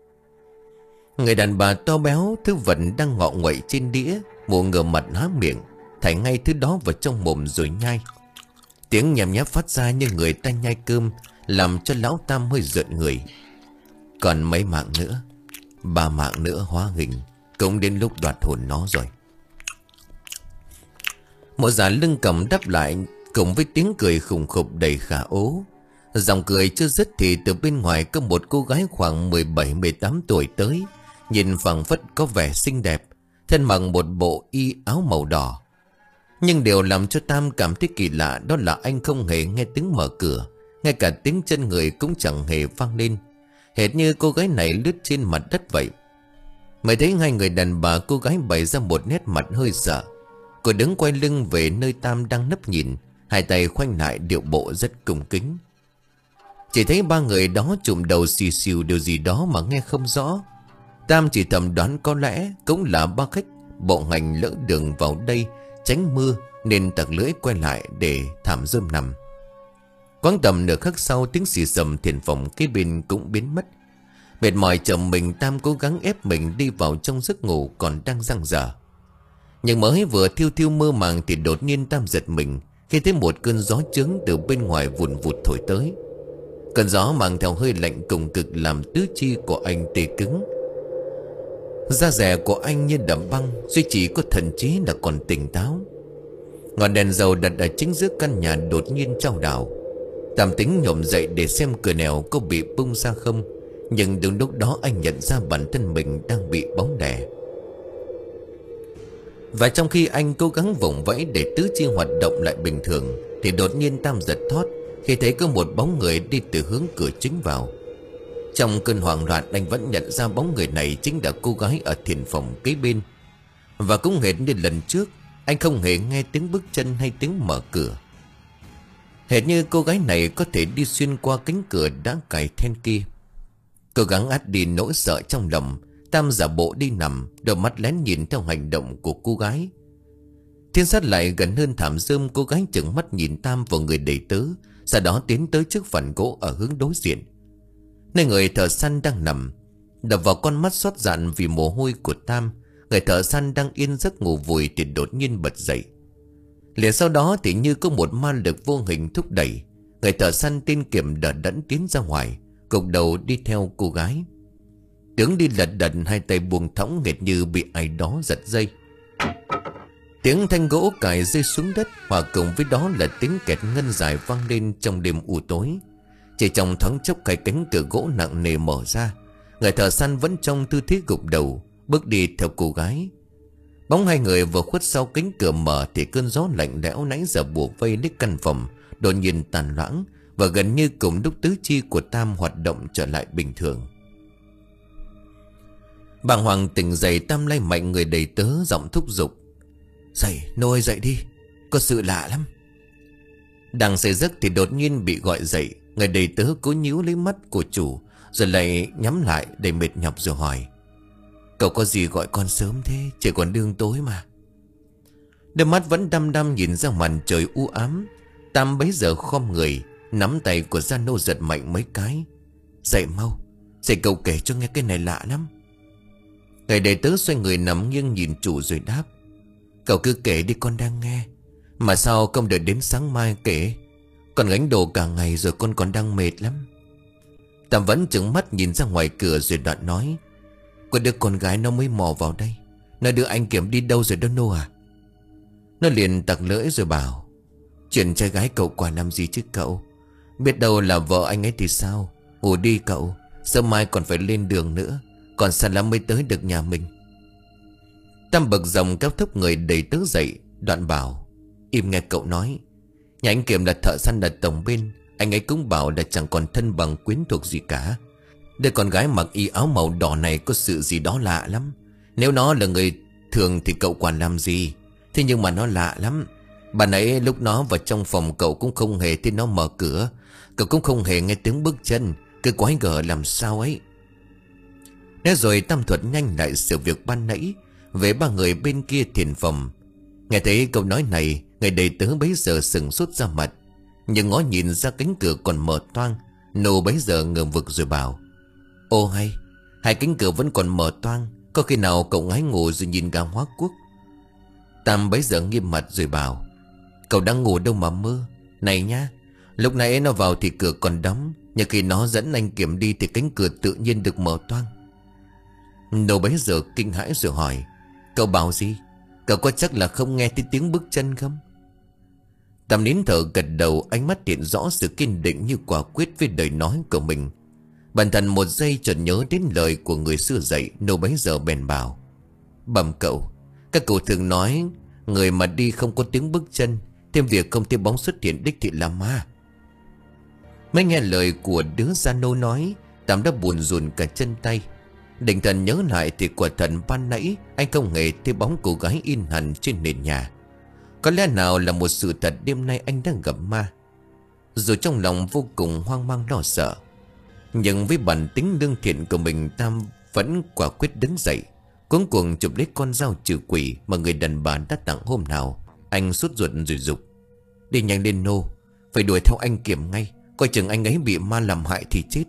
Người đàn bà to béo, thứ vật đang ngọ nguậy trên đĩa, mụ ngửa mặt há miệng, thảy ngay thứ đó vào trong mồm rồi nhai. Tiếng nhằm nháp phát ra như người ta nhai cơm, làm cho lão Tam hơi rợn người. Còn mấy mạng nữa, ba mạng nữa hóa hình, cũng đến lúc đoạt hồn nó rồi. Mụ già lưng còng đáp lại cùng với tiếng cười khùng khục đầy khả ố. Dòng cười chưa dứt thì từ bên ngoài có một cô gái khoảng mười bảy mười tám tuổi tới, nhìn phảng phất có vẻ xinh đẹp, thân mặc một bộ y áo màu đỏ. Nhưng điều làm cho Tam cảm thấy kỳ lạ đó là anh không hề nghe tiếng mở cửa, ngay cả tiếng chân người cũng chẳng hề vang lên, hệt như cô gái này lướt trên mặt đất vậy. Mới thấy hai người đàn bà, cô gái bày ra một nét mặt hơi sợ. Cô đứng quay lưng về nơi Tam đang nấp nhìn, hai tay khoanh lại, điệu bộ rất cung kính. Chỉ thấy ba người đó chụm đầu xì xìu điều gì đó mà nghe không rõ. Tam chỉ thầm đoán có lẽ cũng là ba khách bộ ngành lỡ đường vào đây tránh mưa nên tặc lưỡi quay lại để thảm rơm nằm. Quãng tầm nửa khắc sau, tiếng xì xầm thiền phòng kế bên cũng biến mất. Mệt mỏi chậm mình, Tam cố gắng ép mình đi vào trong giấc ngủ còn đang dang dở. Nhưng mới vừa thiêu thiêu mơ màng thì đột nhiên Tam giật mình khi thấy một cơn gió trướng từ bên ngoài vùn vụt thổi tới. Cơn gió mang theo hơi lạnh cùng cực làm tứ chi của anh tê cứng. Da dẻ của anh như đậm băng, duy chỉ có thần trí là còn tỉnh táo. Ngọn đèn dầu đặt ở chính giữa căn nhà đột nhiên chao đảo. Tam tính nhổm dậy để xem cửa nẻo có bị bung ra không, nhưng đúng lúc đó anh nhận ra bản thân mình đang bị bóng đè. Và trong khi anh cố gắng vùng vẫy để tứ chi hoạt động lại bình thường thì đột nhiên Tam giật thót, khi thấy có một bóng người đi từ hướng cửa chính vào. Trong cơn hoảng loạn, anh vẫn nhận ra bóng người này chính là cô gái ở thiền phòng kế bên. Và cũng hệt như lần trước, anh không hề nghe tiếng bước chân hay tiếng mở cửa. Hệt như cô gái này có thể đi xuyên qua cánh cửa đã cài then kia. Cố gắng át đi nỗi sợ trong lòng, Tam giả bộ đi nằm, đôi mắt lén nhìn theo hành động của cô gái. Thiên sát lại gần hơn thảm rơm, cô gái chừng mắt nhìn Tam vào người đầy tớ, sau đó tiến tới trước phần gỗ ở hướng đối diện, nơi người thợ săn đang nằm. Đập vào con mắt xót dạn vì mồ hôi của Tam, người thợ săn đang yên giấc ngủ vùi thì đột nhiên bật dậy. Liền sau đó thì như có một ma lực vô hình thúc đẩy, người thợ săn tên Kiểm đờ đẫn tiến ra ngoài, gục đầu đi theo cô gái. Tướng đi lật đật, hai tay buông thõng nghệt như bị ai đó giật dây. Tiếng thanh gỗ cài rơi xuống đất, hòa cùng với đó là tiếng kẹt ngân dài vang lên trong đêm u tối. Chỉ trong thoáng chốc, cái cánh cửa gỗ nặng nề mở ra. Người thợ săn vẫn trong tư thế gục đầu, bước đi theo cô gái. Bóng hai người vừa khuất sau cánh cửa mở thì cơn gió lạnh lẽo nãy giờ bủa vây lấy căn phòng đột nhiên tàn loãng, và gần như cùng lúc tứ chi của Tam hoạt động trở lại bình thường. Bàng hoàng tỉnh dậy, Tam lay mạnh người đầy tớ, giọng thúc giục: "Dậy, nôi dậy đi, có sự lạ lắm." Đang say giấc thì đột nhiên bị gọi dậy. Người đầy tớ cố nhíu lấy mắt của chủ, rồi lại nhắm lại đầy mệt nhọc rồi hỏi: "Cậu có gì gọi con sớm thế, chỉ còn đương tối mà." Đôi mắt vẫn đăm đăm nhìn ra màn trời u ám. Tam bấy giờ khom người, nắm tay của Gia Nô giật mạnh mấy cái: "Dậy mau, dậy, cậu kể cho nghe, cái này lạ lắm." Người đầy tớ xoay người nằm nghiêng nhìn chủ rồi đáp: "Cậu cứ kể đi, con đang nghe. Mà sao không đợi đến sáng mai kể? Con gánh đồ cả ngày rồi, con còn đang mệt lắm." Tam vẫn trừng mắt nhìn ra ngoài cửa rồi đoạn nói: "Có đứa con gái nó mới mò vào đây, nó đưa anh Kiểm đi đâu rồi đó Nô à?" Nó liền tặc lưỡi rồi bảo: "Chuyện trai gái cậu quả làm gì chứ cậu? Biết đâu là vợ anh ấy thì sao? Ngủ đi cậu, sớm mai còn phải lên đường nữa, còn xa lắm mới tới được nhà mình." Tam bực dòng kéo thúc người đầy tớ dậy, đoạn bảo: "Im nghe cậu nói. Nhà anh Kiểm là thợ săn ở tổng bên, anh ấy cũng bảo là chẳng còn thân bằng quyến thuộc gì cả. Đứa con gái mặc y áo màu đỏ này có sự gì đó lạ lắm. Nếu nó là người thường thì cậu quản làm gì? Thế nhưng mà nó lạ lắm. Bạn ấy lúc nó vào trong phòng cậu cũng không hề thấy nó mở cửa, cậu cũng không hề nghe tiếng bước chân, cứ quái gở làm sao ấy." Nói rồi Tam thuật nhanh lại sự việc ban nãy về ba người bên kia thiền phòng. Nghe thấy câu nói này, người đầy tớ bấy giờ sừng sốt ra mặt, nhưng ngó nhìn ra cánh cửa còn mở toang. Nô bấy giờ ngầm vực rồi bảo: "Ô hay, hai cánh cửa vẫn còn mở toang, có khi nào cậu ngái ngủ rồi nhìn gà hóa quốc?" Tam bấy giờ nghiêm mặt rồi bảo: "Cậu đang ngủ đâu mà mơ. Này nhá, lúc nãy nó vào thì cửa còn đóng, nhưng khi nó dẫn anh Kiểm đi thì cánh cửa tự nhiên được mở toang." Nô bấy giờ kinh hãi rồi hỏi: "Cậu bảo gì? Cậu có chắc là không nghe thấy tiếng bước chân không?" Tam nín thở gật đầu, ánh mắt hiện rõ sự kiên định như quả quyết với lời nói của mình. Bản thân một giây chợt nhớ đến lời của người xưa dạy. Nô bấy giờ bèn bảo: "Bẩm cậu, các cụ thường nói người mà đi không có tiếng bước chân, thêm việc không thấy bóng xuất hiện đích thị là ma." Mới nghe lời của đứa Gia Nô nói, Tam đã buồn rùn cả chân tay. Định thần nhớ lại thì quả thật ban nãy anh không hề thấy bóng cô gái in hẳn trên nền nhà. Có lẽ nào là một sự thật đêm nay anh đang gặp ma? Dù trong lòng vô cùng hoang mang lo sợ, nhưng với bản tính lương thiện của mình, Tam vẫn quả quyết đứng dậy, cuống cuồng chụp lấy con dao trừ quỷ mà người đàn bà đã tặng hôm nào. Anh sốt ruột rồi dục: "Đi nhanh lên Nô, phải đuổi theo anh Kiểm ngay, coi chừng anh ấy bị ma làm hại thì chết."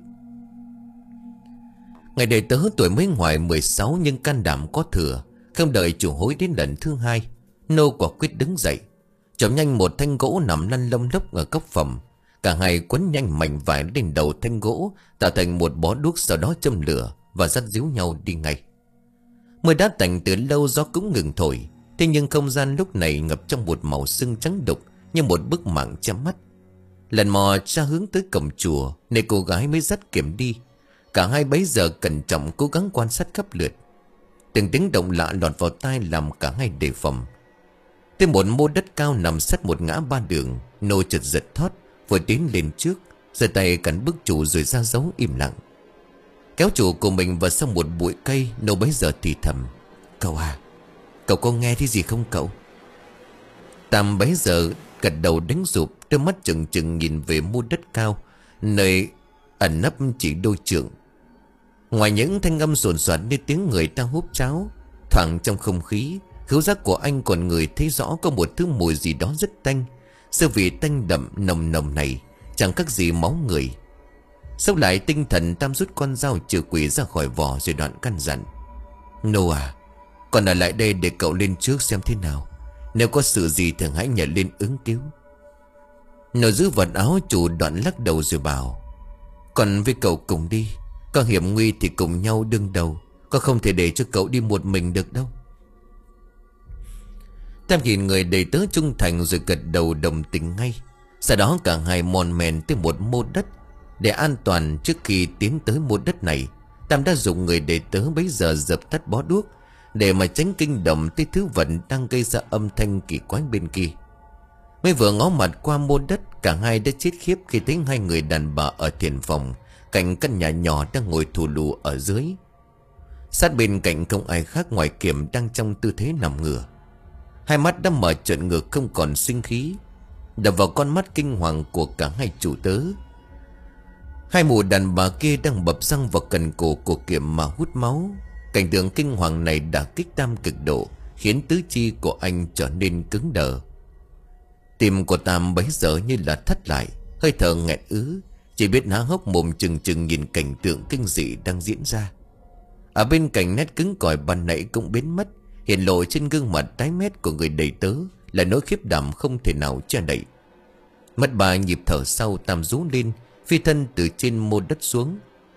Ngày đầy tớ tuổi mới ngoài mười sáu nhưng can đảm có thừa. Không đợi chủ hối đến lần thứ hai, Nô quả quyết đứng dậy, chộp nhanh một thanh gỗ nằm lăn lông lốc ở góc phòng. Cả hai quấn nhanh mảnh vải lên đầu thanh gỗ, tạo thành một bó đuốc, sau đó châm lửa và dắt díu nhau đi ngay. Mưa đã tạnh từ lâu, gió cũng ngừng thổi. Thế nhưng không gian lúc này ngập trong một màu sương trắng đục như một bức mảng che mắt. Lần mò ra hướng tới cổng chùa, nơi cô gái mới dắt Kiểm đi. Cả hai bấy giờ cẩn trọng cố gắng quan sát khắp lượt. Từng tiếng động lạ lọt vào tai làm cả hai đề phòng. Trên một mô đất cao nằm sát một ngã ba đường, Nô chợt giật thót, Vừa tiến lên trước, giơ tay cắn bức chủ rồi ra dấu im lặng. Kéo chủ của mình vào sau một bụi cây. Nô bấy giờ thì thầm: Cậu à, cậu có nghe thấy gì không cậu? Tam bấy giờ gật đầu đánh rụp, đôi mắt chừng chừng nhìn về mô đất cao, nơi ẩn nấp chỉ đôi trượng. Ngoài những thanh âm sồn soạt như tiếng người đang húp cháo, thoảng trong không khí, khứu giác của anh còn ngửi thấy rõ có một thứ mùi gì đó rất tanh. Sự vị tanh đậm nồng nồng này chẳng khác gì máu người. Sốc lại tinh thần, Tam rút con dao trừ quỷ ra khỏi vỏ rồi đoạn căn dặn: Nô à, còn ở lại đây để cậu lên trước xem thế nào. Nếu có sự gì thì hãy nhảy lên ứng cứu. Nô giữ vật áo chủ đoạn lắc đầu rồi bảo: Còn với cậu cùng đi. Có hiểm nguy thì cùng nhau đương đầu. Có không thể để cho cậu đi một mình được đâu. Tam nhìn người đầy tớ trung thành rồi gật đầu đồng tình ngay. Sau đó cả hai mòn mèn tới một mô đất. Để an toàn trước khi tiến tới mô đất này, Tam đã dùng người đầy tớ bấy giờ dập tắt bó đuốc, để mà tránh kinh động tới thứ vật đang gây ra âm thanh kỳ quái bên kia. Mới vừa ngó mặt qua mô đất, cả hai đã chết khiếp khi thấy hai người đàn bà ở thiền phòng cạnh căn nhà nhỏ đang ngồi thù lù ở dưới. Sát bên cạnh không ai khác ngoài Kiểm đang trong tư thế nằm ngửa. Hai mắt đã mở trợn ngược không còn sinh khí, đập vào con mắt kinh hoàng của cả hai chủ tớ. Hai mụ đàn bà kia đang bập răng vào cần cổ của Kiểm mà hút máu. Cảnh tượng kinh hoàng này đã kích Tam cực độ, khiến tứ chi của anh trở nên cứng đờ. Tim của Tam bấy giờ như là thắt lại, hơi thở nghẹn ứ, chỉ biết há hốc mồm chừng chừng nhìn cảnh tượng kinh dị đang diễn ra. Ở bên cạnh, nét cứng cỏi ban nãy cũng biến mất, hiện lộ trên gương mặt tái mét của người đầy tớ là nỗi khiếp đảm không thể nào che đậy. Mất ba nhịp thở sau, Tam rú lên, phi thân từ trên mô đất xuống.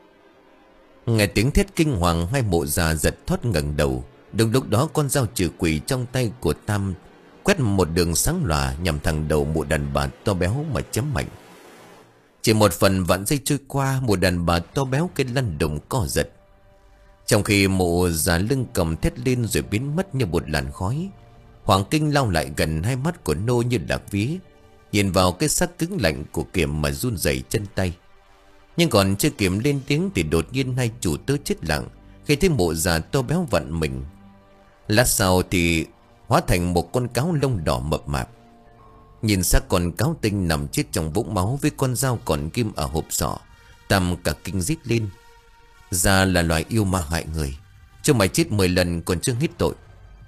Nghe tiếng thét kinh hoàng, hai mộ già giật thoát ngẩng đầu. Đúng lúc đó, con dao trừ quỷ trong tay của Tam quét một đường sáng lòa nhằm thẳng đầu mụ đàn bà to béo mà chém mạnh. Chỉ một phần vạn giây trôi qua, mụ đàn bà to béo cái lăn đùng co giật, trong khi mụ già lưng cầm thét lên rồi biến mất như một làn khói. Hoàng kinh lao lại gần, hai mắt của nô như lạc vía, nhìn vào cái xác cứng lạnh của Kiểm mà run rẩy chân tay. Nhưng còn chưa kịp lên tiếng thì đột nhiên hai chủ tớ chết lặng khi thấy mụ già to béo vặn mình. Lát sau thì hóa thành một con cáo lông đỏ mập mạp. Nhìn xác con cáo tinh nằm chết trong vũng máu với con dao còn kim ở hộp sọ, Tam cả kinh rít lên. Già là loài yêu ma hại người, chứ mày chết mười lần còn chưa hết tội.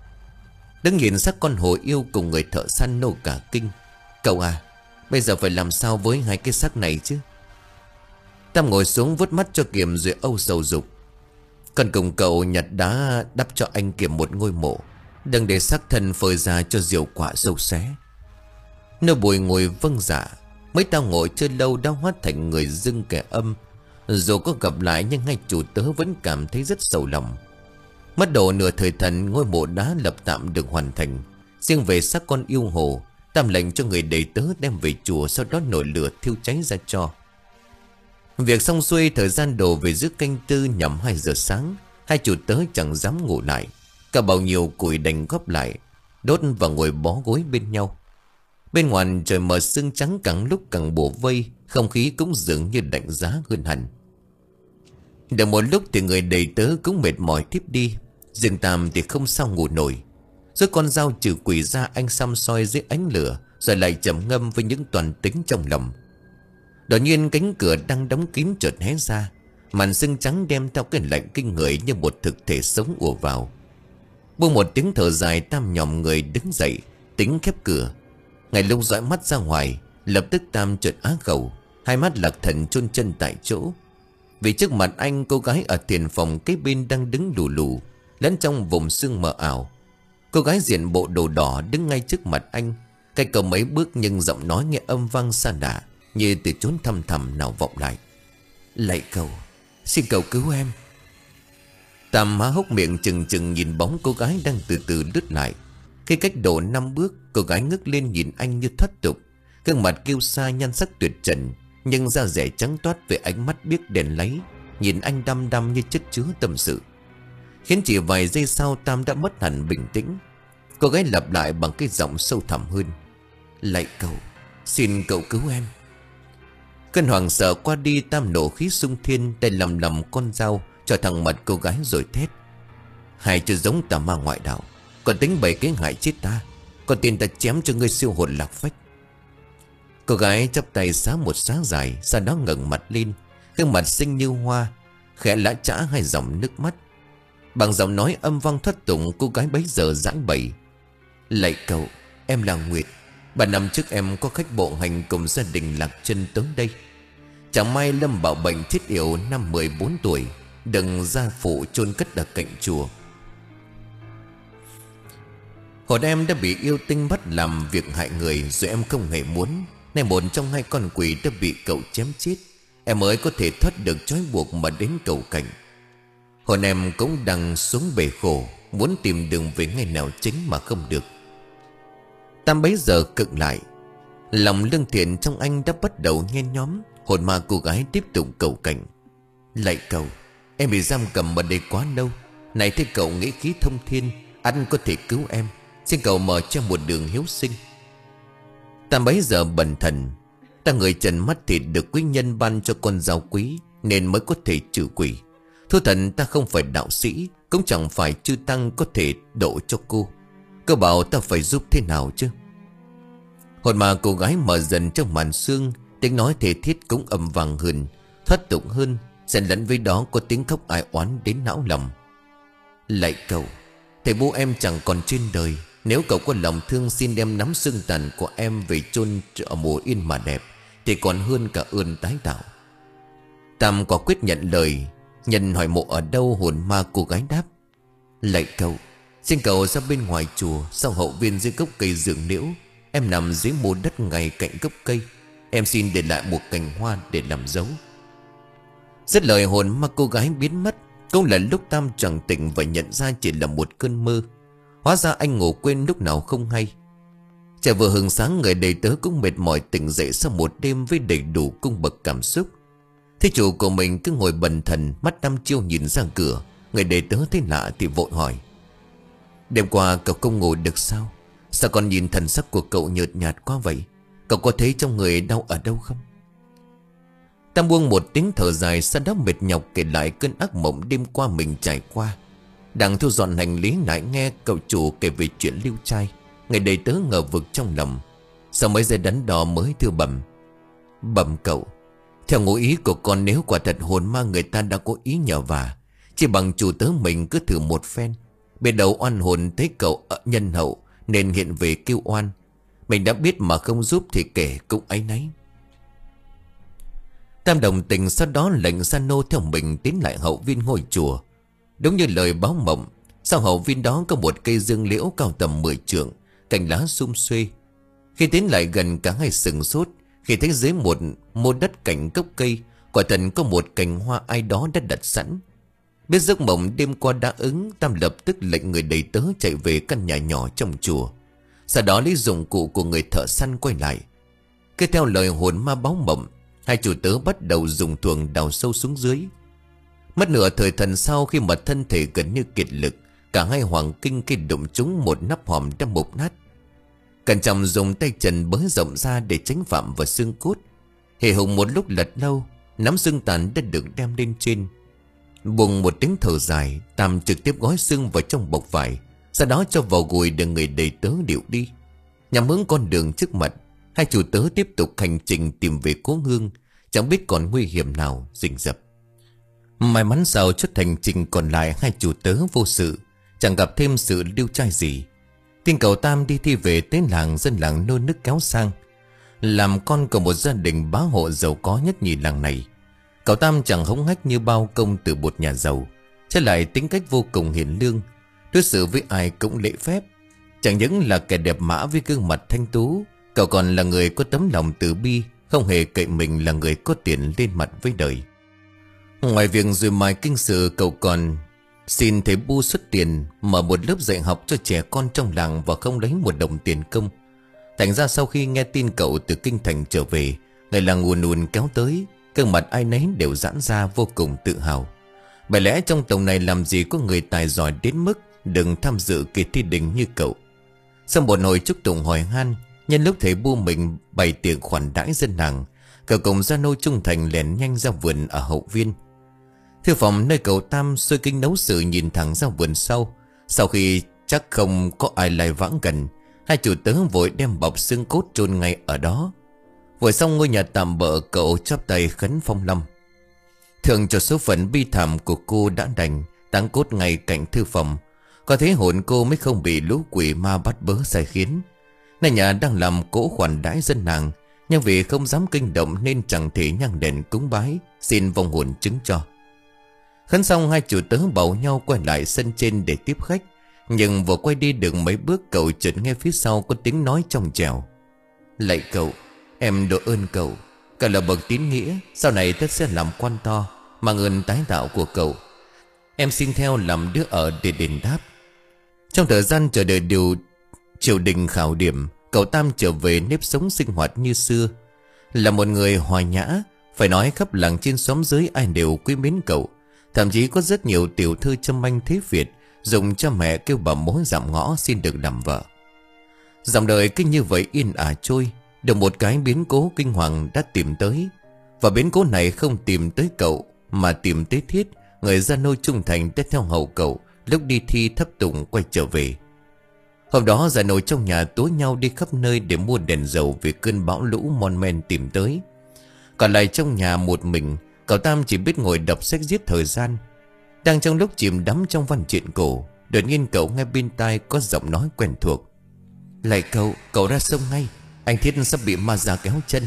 Đứng nhìn xác con hổ yêu cùng người thợ săn, nô cả kinh. Cậu à, bây giờ phải làm sao với hai cái xác này chứ? Tam ngồi xuống vuốt mắt cho Kiểm rồi âu sầu dục: Còn cùng cậu nhặt đá đắp cho anh Kiểm một ngôi mộ, đừng để xác thân phơi ra cho diều quả sâu xé. Nô Bùi ngồi vâng dạ. Mấy tao ngồi chơi lâu đã hóa thành người dưng kẻ âm. Dù có gặp lại nhưng hai chủ tớ vẫn cảm thấy rất sầu lòng. Mất độ nửa thời thần, ngôi mộ đá lập tạm được hoàn thành. Riêng về xác con yêu hồ, Tam lệnh cho người đầy tớ đem về chùa, sau đó nổi lửa thiêu cháy ra cho. Việc xong xuôi, thời gian đổ về giữa canh tư nhằm hai giờ sáng. Hai chủ tớ chẳng dám ngủ lại, cả bao nhiêu củi đành góp lại, đốt và ngồi bó gối bên nhau. Bên ngoài trời mờ sương trắng càng lúc càng bủa vây, không khí cũng dường như lạnh giá hơn hẳn. Được một lúc thì người đầy tớ cũng mệt mỏi tiếp đi. Riêng Tam thì không sao ngủ nổi. Rồi con dao trừ quỷ ra, anh xăm soi dưới ánh lửa, rồi lại trầm ngâm với những toàn tính trong lòng. Đột nhiên cánh cửa đang đóng kín chợt hé ra, màn sương trắng đem theo cái lạnh kinh người như một thực thể sống ùa vào. Buông một tiếng thở dài, Tam nhòm người đứng dậy, tính khép cửa. Ngay lúc dõi mắt ra ngoài, lập tức Tam chợt á khẩu, hai mắt lạc thần chôn chân tại chỗ. Vì trước mặt anh, cô gái ở tiền phòng kế bên đang đứng lù lù lẫn trong vùng sương mờ ảo. Cô gái diện bộ đồ đỏ đứng ngay trước mặt anh, cách cậu mấy bước nhưng giọng nói nghe âm vang xa lạ, như từ chốn thăm thẳm nào vọng lại: Lạy cậu, xin cậu cứu em. Tam há hốc miệng chừng chừng nhìn bóng cô gái đang từ từ lướt lại. Khi cách độ năm bước, cô gái ngước lên nhìn anh như thoát tục, gương mặt kiêu sa nhan sắc tuyệt trần, nhưng da dẻ trắng toát với ánh mắt biếc đèn láy, nhìn anh đăm đăm như chất chứa tâm sự, khiến chỉ vài giây sau Tam đã mất hẳn bình tĩnh. Cô gái lặp lại bằng cái giọng sâu thẳm hơn: Lạy cậu, xin cậu cứu em. Cơn hoảng sợ qua đi, Tam nổ khí xung thiên, tay lầm lầm con dao cho thằng mặt cô gái rồi thét: "Hai chữ giống tà ma ngoại đạo, còn tính bày kế hại chết ta, còn tiền ta chém cho ngươi siêu hồn lạc phách." Cô gái chắp tay xá một xá dài, sau đó ngẩng mặt lên, gương mặt xinh như hoa, khẽ lã chã hai dòng nước mắt. Bằng giọng nói âm vang thoát tục, cô gái bấy giờ giảng bày: "Lạy cậu, em là Nguyệt. Ba năm trước em có khách bộ hành cùng gia đình lạc chân tới đây. Chẳng may lâm bảo bệnh chết yểu năm mười bốn tuổi, đừng gia phụ chôn cất ở cạnh chùa. Hồn em đã bị yêu tinh bắt làm việc hại người, rồi em không hề muốn. Nay một trong hai con quỷ đã bị cậu chém chết, em mới có thể thoát được trói buộc mà đến cầu cảnh. Hồn em cũng đang xuống bể khổ, muốn tìm đường về ngày nào chính mà không được." Tam bấy giờ cực lại, lòng lương thiện trong anh đã bắt đầu nhen nhóm. Hồn ma cô gái tiếp tục cầu cảnh: "Lạy cậu, em bị giam cầm ở đây quá lâu. Này thế cậu nghĩ khí thông thiên, anh có thể cứu em. Xin cậu mở cho một đường hiếu sinh." Tam bấy giờ bần thần: "Ta người trần mắt thịt được quý nhân ban cho con dao quý, nên mới có thể trừ quỷ. Thưa thần, ta không phải đạo sĩ, cũng chẳng phải chư tăng có thể độ cho cô. Cô bảo ta phải giúp thế nào chứ?" Hồn ma cô gái mở dần trong màn sương, tiếng nói thề thiết cũng âm vang hơn, thoát tục hơn, xen lẫn với đó có tiếng khóc ai oán đến não lòng: "Lạy cậu, thầy bố em chẳng còn trên đời. Nếu cậu có lòng thương, xin đem nắm xương tàn của em về chôn ở mồ yên mà đẹp, thì còn hơn cả ơn tái tạo." Tam quả quyết nhận lời. Nhân hỏi mộ ở đâu, hồn ma cô gái đáp: "Lạy cậu, xin cậu ra bên ngoài chùa, sau hậu viên dưới gốc cây dường liễu. Em nằm dưới mô đất ngay cạnh gốc cây. Em xin để lại một cành hoa để làm dấu." Dứt lời, hồn ma cô gái biến mất. Cũng là lúc Tam chẳng tỉnh và nhận ra chỉ là một cơn mơ. Hóa ra anh ngủ quên lúc nào không hay. Trời vừa hừng sáng, người đầy tớ cũng mệt mỏi tỉnh dậy sau một đêm với đầy đủ cung bậc cảm xúc. Thế chủ của mình cứ ngồi bần thần, mắt năm chiêu nhìn ra cửa. Người đầy tớ thấy lạ thì vội hỏi: "Đêm qua cậu không ngủ được sao? Sao còn nhìn thần sắc của cậu nhợt nhạt quá vậy? Cậu có thấy trong người đau ở đâu không?" Tam buông một tiếng thở dài, sau đó mệt nhọc kể lại cơn ác mộng đêm qua mình trải qua. Đang thu dọn hành lý lại nghe cậu chủ kể về chuyện lưu trai. Người đầy tớ ngờ vực trong lòng. Sau mấy giây đắn đo mới thưa bẩm: "Bẩm cậu, theo ngụ ý của con, nếu quả thật hồn ma người ta đã có ý nhờ vả, chỉ bằng chủ tớ mình cứ thử một phen. Biết đầu oan hồn thấy cậu ở nhân hậu nên hiện về kêu oan. Mình đã biết mà không giúp thì kể cũng áy náy." Tam đồng tình, sau đó lệnh gia nô theo mình tiến lại hậu viên ngôi chùa. Đúng như lời báo mộng, sau hậu viên đó có một cây dương liễu cao tầm mười trượng, cành lá sum xuê. Khi tiến lại gần, cả hai sừng sốt khi thấy dưới một mô đất cạnh gốc cây quả thần có một cành hoa ai đó đã đặt sẵn. Biết giấc mộng đêm qua đã ứng, Tam lập tức lệnh người đầy tớ chạy về căn nhà nhỏ trong chùa. Sau đó lấy dụng cụ của người thợ săn quay lại. Cứ theo lời hồn ma báo mộng, hai chủ tớ bắt đầu dùng thuồng đào sâu xuống dưới. Mất nửa thời thần sau, khi mà thân thể gần như kiệt lực, cả hai hoàng kinh khi đụng trúng một nắp hòm đã mục nát. Cẩn trọng dùng tay trần bới rộng ra để tránh phạm vào xương cốt. Hề hùng một lúc lật lâu, nắm xương tàn đã được đem lên trên. Buông một tiếng thở dài, Tam trực tiếp gói xương vào trong bọc vải, sau đó cho vào gùi để người đầy tớ điệu đi. Nhằm hướng con đường trước mặt, hai chủ tớ tiếp tục hành trình tìm về cố hương, chẳng biết còn nguy hiểm nào rình rập. May mắn sao chút hành trình còn lại, hai chủ tớ vô sự, chẳng gặp thêm sự lưu trai gì. Tin cậu Tam đi thi về tới làng, dân làng nô nức kéo sang, làm con của một gia đình bá hộ giàu có nhất nhì làng này. Cậu Tam chẳng hống hách như bao công tử bột nhà giàu, trái lại tính cách vô cùng hiền lương, đối xử với ai cũng lễ phép. Chẳng những là kẻ đẹp mã với gương mặt thanh tú, cậu còn là người có tấm lòng từ bi, không hề cậy mình là người có tiền lên mặt với đời. Ngoài việc rồi mài kinh sử, cậu còn xin thầy Bu xuất tiền mở một lớp dạy học cho trẻ con trong làng và không lấy một đồng tiền công. Thành ra sau khi nghe tin cậu từ kinh thành trở về, người làng ùn ùn kéo tới, gương mặt ai nấy đều giãn ra vô cùng tự hào. Bởi lẽ trong tổng này làm gì có người tài giỏi đến mức đừng tham dự kỳ thi đình như cậu. Sau một hồi chúc tụng hỏi han, nhân lúc thầy Bu mình bày tiệc khoản đãi dân làng, Cậu cùng Gia Nô trung thành lẻn nhanh ra vườn ở hậu viên. Thư phòng nơi cậu Tam xuôi kính nấu sự nhìn thẳng ra vườn sau. Sau khi chắc không có ai lại vãng gần, hai chủ tớ vội đem bọc xương cốt chôn ngay ở đó. Vừa xong ngôi nhà tạm bợ, cậu chắp tay khấn phong lâm. Thường cho số phận bi thảm của cô đã đành, táng cốt ngay cạnh thư phòng. Có thế hồn cô mới không bị lũ quỷ ma bắt bớ sai khiến. Nay nhà đang làm cỗ khoản đãi dân nàng, nhưng vì không dám kinh động nên chẳng thể nhang đèn cúng bái, xin vong hồn chứng cho. Khấn xong hai chủ tớ bảo nhau quay lại sân trên để tiếp khách. Nhưng vừa quay đi được mấy bước, cậu chợt nghe phía sau có tiếng nói trong trẻo. Lạy cậu, em độ ơn cậu. Cậu là bậc tín nghĩa, sau này tất sẽ làm quan to, mang ơn tái tạo của cậu. Em xin theo làm đứa ở để đền đáp. Trong thời gian chờ đợi điều triều đình khảo điểm, cậu Tam trở về nếp sống sinh hoạt như xưa. Là một người hòa nhã, phải nói khắp làng trên xóm dưới ai đều quý mến cậu. Thậm chí có rất nhiều tiểu thư châm anh thế Việt dùng cho mẹ kêu bà mối dạm ngõ xin được làm vợ. Dòng đời cứ như vậy yên ả trôi. Được một cái biến cố kinh hoàng đã tìm tới. Và biến cố này không tìm tới cậu, mà tìm tới Thiết, người Gia Nô trung thành đã theo hầu cậu lúc đi thi thấp tùng quay trở về. Hôm đó Gia Nô trong nhà tố nhau đi khắp nơi để mua đèn dầu vì cơn bão lũ mon men tìm tới. Còn lại trong nhà một mình, cậu Tam chỉ biết ngồi đọc sách giết thời gian. Đang trong lúc chìm đắm trong văn truyện cổ, đột nhiên cậu nghe bên tai có giọng nói quen thuộc. Lạy cậu, cậu ra sông ngay, anh Thiết sắp bị ma già kéo chân.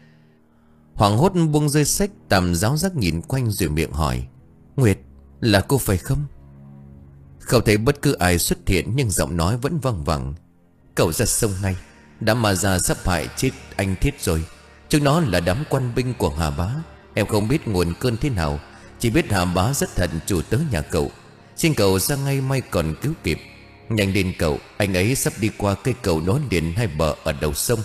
Hoảng hốt buông rơi sách, Tam giáo giác nhìn quanh rồi miệng hỏi. Nguyệt, là cô phải không? Không thấy bất cứ ai xuất hiện, nhưng giọng nói vẫn văng vẳng. Cậu ra sông ngay, đã ma già sắp hại chết anh Thiết rồi. Chúng nó là đám quan binh của Hà Bá. Em không biết nguồn cơn thế nào, chỉ biết Hà Bá rất thận chủ tớ nhà cậu. Xin cậu ra ngay may còn cứu kịp. Nhanh lên cậu, anh ấy sắp đi qua cây cầu nối liền hai bờ ở đầu sông.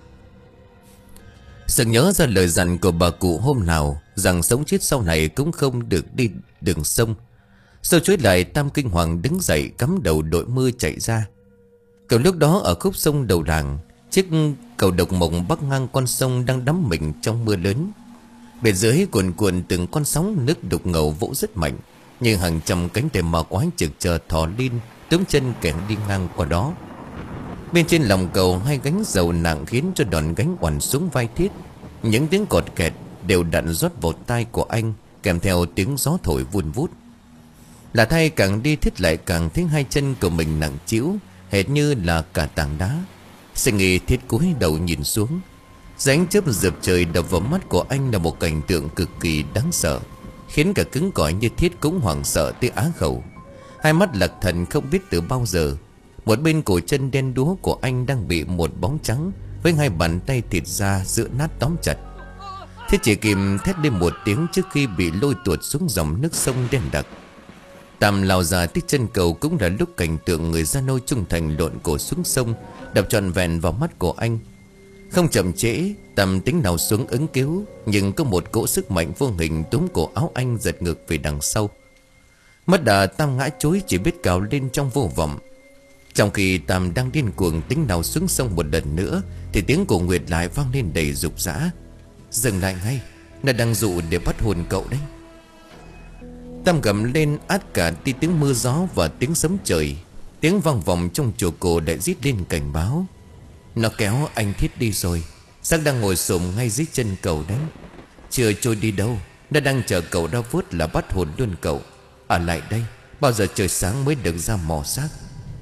Sực nhớ ra lời dặn của bà cụ hôm nào, rằng sống chết sau này cũng không được đi đường sông. Sau chuỗi lại, Tam kinh hoàng đứng dậy cắm đầu đội mưa chạy ra. Cậu lúc đó ở khúc sông đầu làng, chiếc cầu độc mộc bắc ngang con sông đang đắm mình trong mưa lớn. Bên dưới cuồn cuộn từng con sóng, nước đục ngầu vỗ rất mạnh, nhưng hàng trăm cánh tay ma quái trực chờ thò lên túm chân kẻ đi ngang qua đó. Bên trên lòng cầu hai gánh dầu nặng khiến cho đòn gánh oằn xuống vai Thiết. Những tiếng cọt kẹt đều đặn rót vào tai của anh, kèm theo tiếng gió thổi vun vút. Là thay càng đi Thiết lại càng thấy hai chân của mình nặng trĩu, hệt như là cả tảng đá. Sinh nghi Thiết cúi đầu nhìn xuống. Ánh chớp rực trời đập vào mắt của anh là một cảnh tượng cực kỳ đáng sợ, khiến cả cứng cỏi như Thiết cũng hoảng sợ tới á khẩu. Hai mắt lật thần không biết từ bao giờ. Một bên cổ chân đen đúa của anh đang bị một bóng trắng với hai bàn tay thịt da giữ nát tóm chặt. Thiết chỉ kịp thét lên một tiếng trước khi bị lôi tuột xuống dòng nước sông đen đặc. Tam lao ra tới chân cầu cũng là lúc cảnh tượng người Gia Nô trung thành lộn cổ xuống sông đập trọn vẹn vào mắt của anh. Không chậm trễ, Tam tính nào xuống ứng cứu, nhưng có một cỗ sức mạnh vô hình túm cổ áo anh giật ngược về đằng sau. Mất đà, Tam ngã chối chỉ biết cào lên trong vô vọng. Trong khi Tam đang điên cuồng tính nào xuống sông một lần nữa, thì tiếng của Nguyệt lại vang lên đầy rục rã. Dừng lại ngay, nó đang dụ để bắt hồn cậu đấy. Tam gầm lên át cả đi tiếng mưa gió và tiếng sấm trời. Tiếng vang vọng trong chùa cổ lại rít lên cảnh báo. Nó kéo anh Thiết đi rồi. Xác đang ngồi xổm ngay dưới chân cầu đấy. Chưa trôi đi đâu, nó đang chờ cậu ra vớt là bắt hồn luôn cậu. Ở lại đây, bao giờ trời sáng mới được ra mò xác.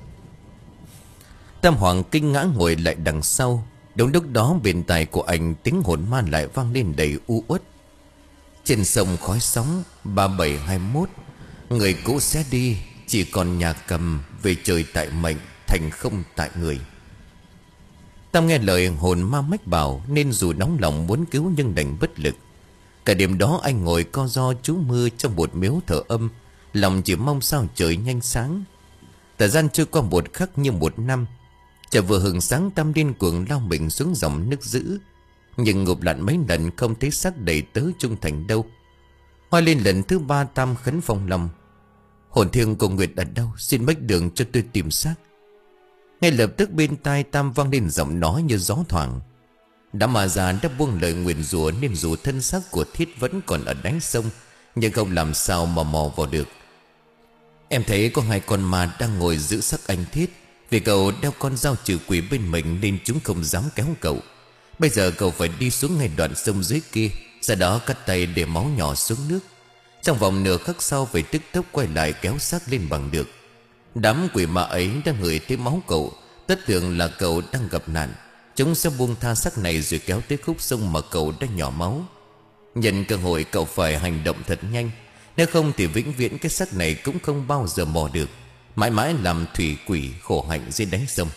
Tam Hoàng kinh ngã ngồi lại đằng sau. Đúng lúc đó bên tai của anh tiếng hồn ma lại vang lên đầy u uất. Trên sông khói sóng ba bảy hai mốt, người cũ sẽ đi, chỉ còn nhà cầm, về trời tại mệnh, thành không tại người. Tam nghe lời hồn ma mách bảo nên dù nóng lòng muốn cứu nhưng đành bất lực. Cả đêm đó anh ngồi co ro trú mưa trong một miếu thờ âm, lòng chỉ mong sao trời nhanh sáng. Thời gian trôi qua một khắc như một năm. Trời vừa hừng sáng, Tam điên cuồng lao mình xuống dòng nước dữ, nhưng ngụp lặn mấy lần không thấy xác đầy tớ trung thành đâu. Hoa lên lần thứ ba, Tam khấn phong lòng. Hồn thiêng của Nguyệt ở đâu, xin mách đường cho tôi tìm xác. Ngay lập tức bên tai Tam vang lên giọng nói như gió thoảng. Đã mà già đã buông lời nguyền rủa, nên dù thân xác của Thiết vẫn còn ở đáy sông, nhưng không làm sao mà mò vào được. Em thấy có hai con ma đang ngồi giữ xác anh Thiết. Vì cậu đeo con dao trừ quỷ bên mình nên chúng không dám kéo cậu. Bây giờ cậu phải đi xuống ngay đoạn sông dưới kia, sau đó cắt tay để máu nhỏ xuống nước. Trong vòng nửa khắc sau phải tức tốc quay lại kéo xác lên bằng được. Đám quỷ ma ấy đang ngửi thấy máu cậu, tất tưởng là cậu đang gặp nạn. Chúng sẽ buông tha xác này rồi kéo tới khúc sông mà cậu đã nhỏ máu. Nhân cơ hội cậu phải hành động thật nhanh, nếu không thì vĩnh viễn cái xác này cũng không bao giờ mò được, mãi mãi làm thủy quỷ khổ hạnh dưới đáy sông.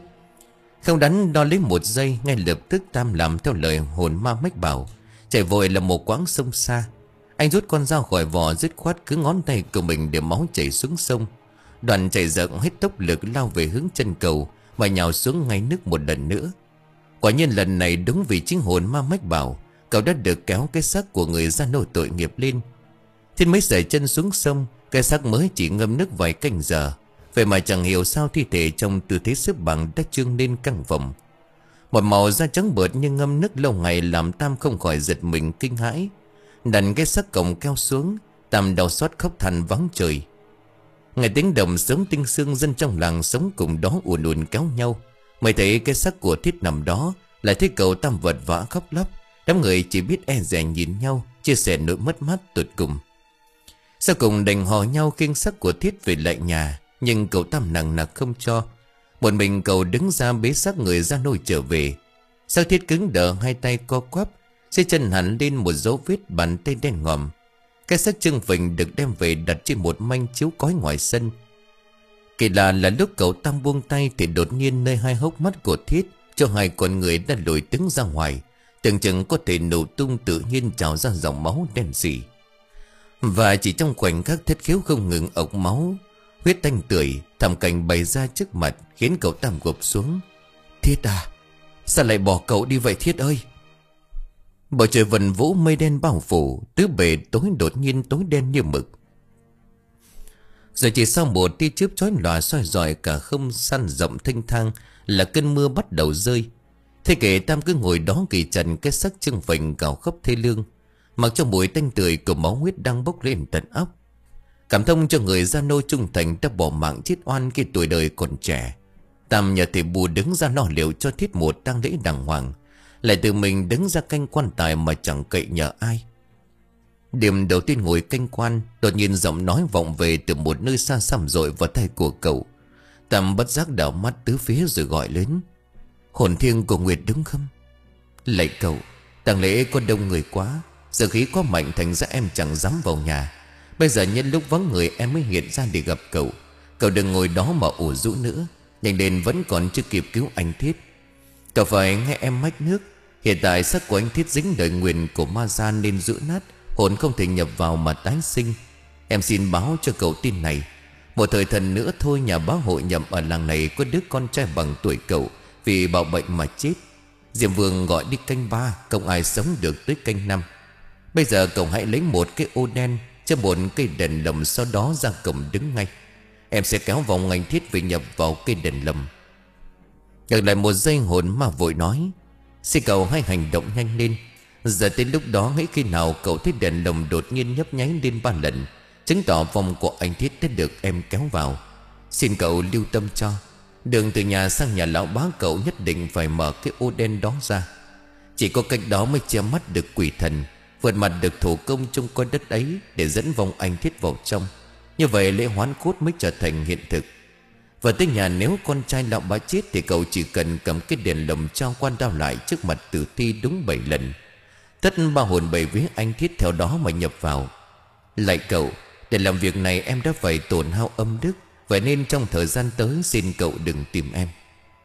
Không đắn đo lấy một giây, ngay lập tức Tam làm theo lời hồn ma mách bảo, chạy vội là một quãng sông xa. Anh rút con dao khỏi vỏ, dứt khoát cứ ngón tay của mình để máu chảy xuống sông. Đoàn chạy giận hết tốc lực lao về hướng chân cầu và nhào xuống ngay nước một lần nữa. Quả nhiên lần này đúng vì chính hồn ma mách bảo, cậu đã được kéo cái xác của người ra nô tội nghiệp lên. Thiên mới giày chân xuống sông, cái xác mới chỉ ngâm nước vài canh giờ. Vậy mà chẳng hiểu sao thi thể trong tư thế xếp bằng đã trương lên căng vòng. Một màu da trắng bợt nhưng ngâm nước lâu ngày làm Tam không khỏi giật mình kinh hãi. Đặt cái xác cổng keo xuống, Tam đau xót khóc than vắng trời. Nghe tiếng động sớm tinh sương, dân trong làng sống cùng đó ùn ùn kéo nhau. Mới thấy cái xác của Thiết nằm đó, lại thấy cậu Tam vật vã khóc lóc. Đám người chỉ biết e dè nhìn nhau, chia sẻ nỗi mất mát tột cùng. Sau cùng đành hò nhau khiêng xác của Thiết về lại nhà, nhưng cậu Tam nặng nặc không cho. Một mình cậu đứng ra bế xác người ra nôi trở về. Xác Thiết cứng đờ, hai tay co quắp, dưới chân hẳn lên một dấu vết bàn tay đen ngòm. Cái xác trưng phình được đem về đặt trên một manh chiếu cói ngoài sân. Kỳ lạ là lúc cậu Tam buông tay thì đột nhiên nơi hai hốc mắt của Thiết cho hai con người đã lồi đứng ra ngoài, tưởng chừng có thể nổ tung, tự nhiên trào ra dòng máu đen sì. Và chỉ trong khoảnh khắc Thiết khiếu không ngừng ộc máu, huyết tanh tưởi, thảm cảnh bày ra trước mặt khiến cậu Tam gục xuống. Thiết à, sao lại bỏ cậu đi vậy Thiết ơi? Bầu trời vần vũ mây đen bao phủ, tứ bề tối đột nhiên tối đen như mực. Rồi chỉ sau một tia chớp chói lòa soi rọi cả không gian rộng thênh thang là cơn mưa bắt đầu rơi. Thế kể Tam cứ ngồi đó kỳ trần cái xác trưng phình gào khóc thê lương, mặc cho mùi tanh tưởi của máu huyết đang bốc lên tận óc. Cảm thông cho người gia nô trung thành đã bỏ mạng chết oan khi tuổi đời còn trẻ, Tam nhờ thầy bù đứng ra lo liệu cho Thiết một tang lễ đàng hoàng, lại tự mình đứng ra canh quan tài mà chẳng cậy nhờ ai. Điểm đầu tiên ngồi canh quan, đột nhiên giọng nói vọng về từ một nơi xa xăm dội vào tai của cậu. Tam bất giác đảo mắt tứ phía rồi gọi lớn: Hồn thiêng của Nguyệt đúng không? Lạy cậu, tang lễ có đông người quá, giờ khí quá mạnh thành ra em chẳng dám vào nhà. Bây giờ nhân lúc vắng người em mới hiện ra để gặp cậu. Cậu đừng ngồi đó mà ủ rũ nữa, nhanh lên, vẫn còn chưa kịp cứu anh Thiết. Cậu phải nghe em mách nước. Hiện tại xác của anh Thiết dính đời nguyền của ma gian nên rũ nát, hồn không thể nhập vào mà tái sinh. Em xin báo cho cậu tin này. Một thời thần nữa thôi, nhà bá hội nhậm ở làng này có đứa con trai bằng tuổi cậu vì bạo bệnh mà chết. Diệm Vương gọi đi canh ba, không ai sống được tới canh năm. Bây giờ cậu hãy lấy một cái ô đen, cho một cây đèn lồng, sau đó ra cổng đứng ngay. Em sẽ kéo vòng anh Thiết về nhập vào cây đèn lồng. Ngược lại một giây, hồn ma vội nói: Xin cậu hãy hành động nhanh lên. Giờ tới lúc đó, hãy khi nào cậu thấy đèn lồng đột nhiên nhấp nháy lên ba lần, chứng tỏ vòng của anh Thiết đã được em kéo vào. Xin cậu lưu tâm cho. Đường từ nhà sang nhà lão bá cậu nhất định phải mở cái ô đen đó ra. Chỉ có cách đó mới che mắt được quỷ thần, vượt mặt được thổ công trong con đất ấy để dẫn vòng anh Thiết vào trong. Như vậy lễ hoán cốt mới trở thành hiện thực. Và tới nhà, nếu con trai lão bá chết thì cậu chỉ cần cầm cái đèn lồng trao quan đao lại trước mặt tử thi đúng bảy lần. Tất ba hồn bảy vía anh Thiết theo đó mà nhập vào. Lại cậu, để làm việc này em đã phải tổn hao âm đức, vậy nên trong thời gian tới xin cậu đừng tìm em.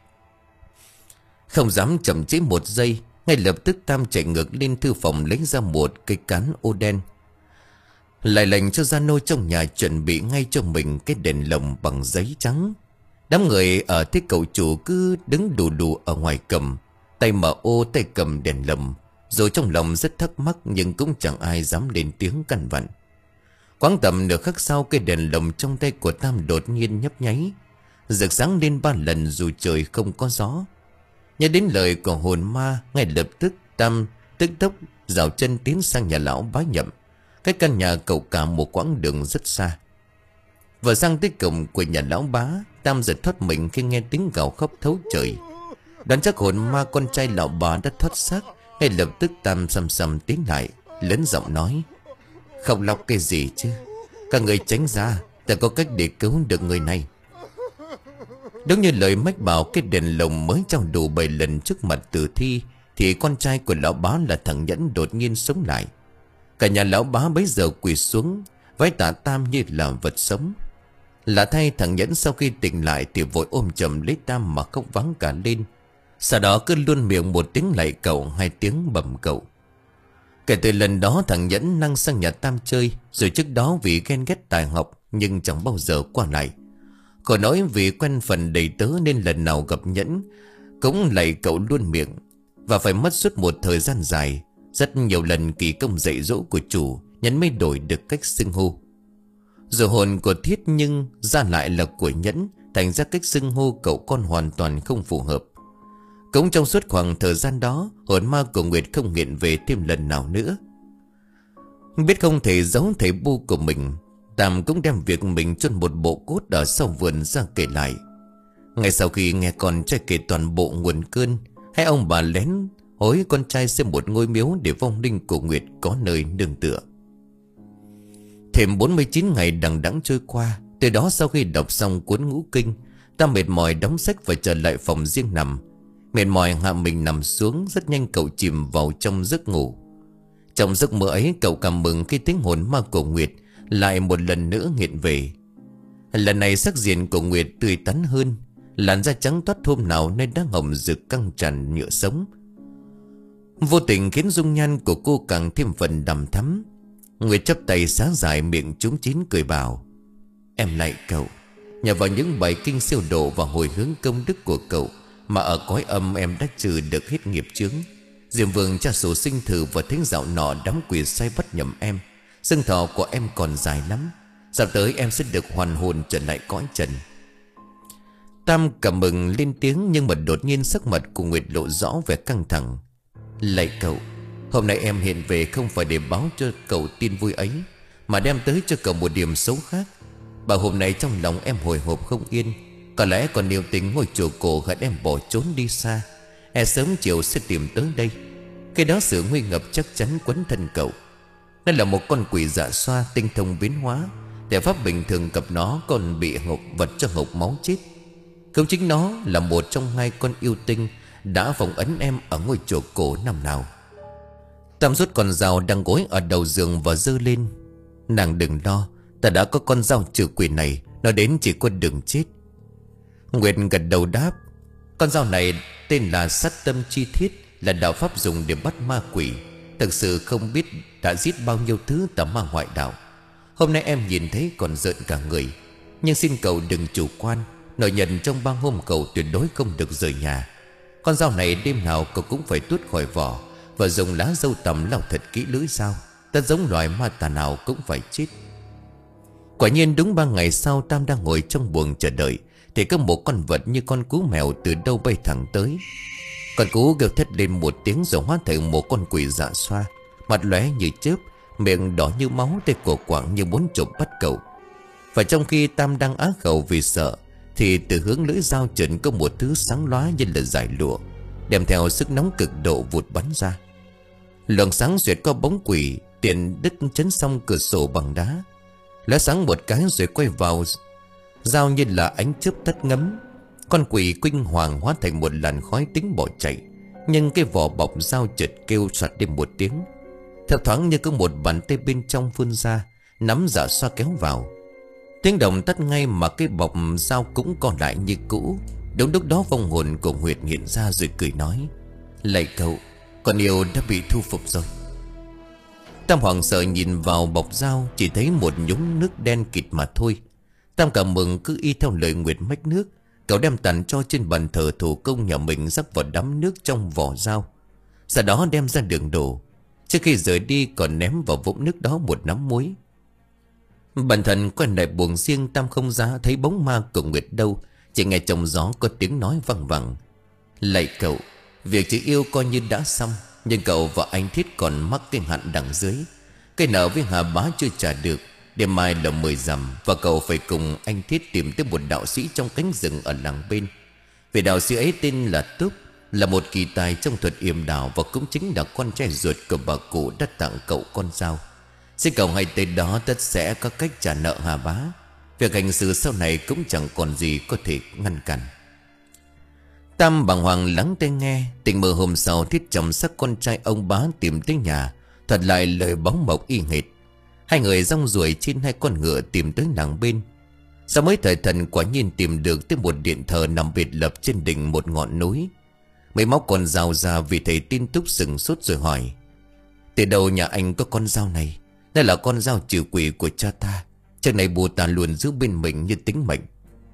Không dám chậm trễ một giây, ngay lập tức Tam chạy ngược lên thư phòng lấy ra một cây cán ô đen, lại lệnh cho gia nô trong nhà chuẩn bị ngay cho mình cái đèn lồng bằng giấy trắng. Đám người ở thế cậu chủ cứ đứng đù đù ở ngoài cầm, tay mở ô tay cầm đèn lồng, rồi trong lòng rất thắc mắc nhưng cũng chẳng ai dám lên tiếng căn vặn. Quãng tầm nửa khắc sau, cái đèn lồng trong tay của Tam đột nhiên nhấp nháy, rực sáng lên ba lần dù trời không có gió. Nhớ đến lời của hồn ma, ngay lập tức Tam tức tốc dạo chân tiến sang nhà lão bá Nhậm. Cách căn nhà cậu cả một quãng đường rất xa. Vừa sang tới cổng của nhà lão bá, Tam giật thoát mình khi nghe tiếng gào khóc thấu trời. Đoán chắc hồn ma con trai lão bá đã thoát xác. Ngay lập tức Tam xăm xăm tiến lại, lớn giọng nói: "Khóc lóc cái gì chứ? Các người tránh ra, ta có cách để cứu được người này." Đúng như lời mách bảo, cái đèn lồng mới trao đủ bảy lần trước mặt tử thi, thì con trai của lão bá là thằng Nhẫn đột nhiên sống lại. Cả nhà lão bá bấy giờ quỳ xuống, vái tạ Tam như là vật sống. Lạ thay, thằng Nhẫn sau khi tỉnh lại thì vội ôm chầm lấy Tam mà khóc vắng cả lên. Sau đó cứ luôn miệng một tiếng lạy cậu, hai tiếng bẩm cậu. Kể từ lần đó thằng Nhẫn năng sang nhà Tam chơi, rồi trước đó vì ghen ghét tài học nhưng chẳng bao giờ qua lại. Còn nói vì quen phần đầy tớ nên lần nào gặp Nhẫn cũng lạy cậu luôn miệng. Và phải mất suốt một thời gian dài, rất nhiều lần kỳ công dạy dỗ của chủ, Nhẫn mới đổi được cách xưng hô. Dù hồn của Thiết nhưng ra lại là của Nhẫn, thành ra cách xưng hô cậu con hoàn toàn không phù hợp. Cũng trong suốt khoảng thời gian đó, hồn ma của Nguyệt không hiện về thêm lần nào nữa. Biết không thể giấu thầy bu của mình, Tam cũng đem việc mình chôn một bộ cốt ở sau vườn ra kể lại. Ngay sau khi nghe con trai kể toàn bộ nguồn cơn, hai ông bà lén hối con trai xây một ngôi miếu để vong linh của Nguyệt có nơi nương tựa. Thêm bốn mươi chín ngày đằng đẵng trôi qua. Từ đó sau khi đọc xong cuốn ngũ kinh, Tam mệt mỏi đóng sách và trở lại phòng riêng nằm. Mệt mỏi hạ mình nằm xuống, rất nhanh cậu chìm vào trong giấc ngủ. Trong giấc mơ ấy, cậu cảm mừng khi tiếng hồn ma của Nguyệt lại một lần nữa hiện về. Lần này sắc diện của Nguyệt tươi tắn hơn, làn da trắng toát hôm nào nên đã hồng rực căng tràn nhựa sống. Vô tình khiến dung nhan của cô càng thêm phần đằm thắm. Nguyệt chắp tay xá dài miệng trúng chín cười bảo: "Em lạy cậu, nhờ vào những bài kinh siêu độ và hồi hướng công đức của cậu mà ở cõi âm em đã trừ được hết nghiệp chướng. Diệm Vương cha sổ sinh thử và thính dạo nọ đám quỷ sai bắt nhầm em. Xương thọ của em còn dài lắm, sắp tới em sẽ được hoàn hồn trở lại cõi trần." Tam cảm mừng lên tiếng, nhưng mà đột nhiên sắc mặt của Nguyệt lộ rõ vẻ căng thẳng. "Lạy cậu, hôm nay em hiện về không phải để báo cho cậu tin vui ấy, mà đem tới cho cậu một điểm xấu khác. Bà hôm nay trong lòng em hồi hộp không yên, có lẽ còn điều tình ngôi chùa cổ hận em bỏ trốn đi xa, e sớm chiều sẽ tìm tới đây. Cái đó sự nguy ngập chắc chắn quấn thân cậu. Nó là một con quỷ dạ xoa tinh thông biến hóa, thể pháp bình thường gặp nó còn bị ngục vật cho ngục máu chết. Không chính nó là một trong hai con yêu tinh đã phỏng ấn em ở ngôi chùa cổ năm nào." Tam rút con dao đang gối ở đầu giường và giơ lên: "Nàng đừng lo, ta đã có con dao trừ quỷ này, nó đến chỉ có đường chết." Nguyệt gật đầu đáp: "Con dao này tên là sát tâm chi thiết, là đạo pháp dùng để bắt ma quỷ. Thực sự không biết đã giết bao nhiêu thứ tà ma ngoại đạo. Hôm nay em nhìn thấy còn rợn cả người. Nhưng xin cậu đừng chủ quan, nội nhận trong ba hôm cậu tuyệt đối không được rời nhà. Con dao này đêm nào cậu cũng phải tuốt khỏi vỏ và dùng lá dâu tằm lau thật kỹ lưỡi dao. Ta giống loài ma tà nào cũng phải chết." Quả nhiên đúng ba ngày sau, Tam đang ngồi trong buồng chờ đợi thì có một con vật như con cú mèo từ đâu bay thẳng tới. Con cú kêu thét lên một tiếng rồi hóa thành một con quỷ dạ xoa, mặt lóe như chớp, miệng đỏ như máu, tay cổ quạng như muốn chộp bắt cậu. Và trong khi Tam đang á khẩu vì sợ, thì từ hướng lưỡi dao trần có một thứ sáng lóa như là dải lụa, đem theo sức nóng cực độ vụt bắn ra. Luồng sáng xuyệt qua bóng quỷ, tiện đứt chấn xong cửa sổ bằng đá. Lá sáng một cái rồi quay vào dao như là ánh chớp tắt ngấm. Con quỷ kinh hoàng hóa thành một làn khói tính bỏ chạy, nhưng cái vỏ bọc dao chợt kêu soạt lên một tiếng. Theo thoáng như có một bàn tay bên trong vươn ra, nắm dạ xoa kéo vào. Tiếng động tắt ngay mà cái bọc dao cũng còn lại như cũ. Đúng lúc đó vong hồn của Nguyệt hiện ra rồi cười nói: "Lạy cậu, con yêu đã bị thu phục rồi." Tam hoảng sợ nhìn vào bọc dao, chỉ thấy một nhúng nước đen kịt mà thôi. Tam cảm mừng cứ y theo lời Nguyệt mách nước. Cậu đem tàn cho trên bàn thờ thủ công nhà mình rắc vào đám nước trong vỏ dao, sau đó đem ra đường đổ. Trước khi rời đi còn ném vào vũng nước đó một nắm muối. Bản thân quay lại buồng riêng, Tam không ra thấy bóng ma của Nguyệt đâu, chỉ nghe trong gió có tiếng nói văng vẳng: Lạy cậu, việc chỉ yêu coi như đã xong, nhưng cậu và anh Thiết còn mắc cái hạn đằng dưới. Cái nợ với Hà Bá chưa trả được. Đêm mai là mười rằm, và cậu phải cùng anh Thiết tìm tới một đạo sĩ trong cánh rừng ở làng bên. Vì đạo sĩ ấy tên là Túc, là một kỳ tài trong thuật yểm đạo, và cũng chính là con trai ruột của bà cụ đã tặng cậu con dao. Xin cậu hay tới đó tất sẽ có cách trả nợ Hà Bá. Việc hành xử sau này cũng chẳng còn gì có thể ngăn cản. Tam bàng hoàng lắng tai nghe. Tình mơ hôm sau, Thiết chồng sắc con trai ông Bá tìm tới nhà, thuật lại lời bóng mộc y hệt. Hai người rong ruổi trên hai con ngựa tìm tới làng bên. Sau mấy thời thần quả nhiên tìm được tới một điện thờ nằm biệt lập trên đỉnh một ngọn núi. Mấy móc con dao ra vì thầy tin Túc sừng sốt rồi hỏi: từ đâu nhà anh có con dao này? Đây là con dao trừ quỷ của cha ta. Chắc này bùa tà luôn giữ bên mình như tính mệnh.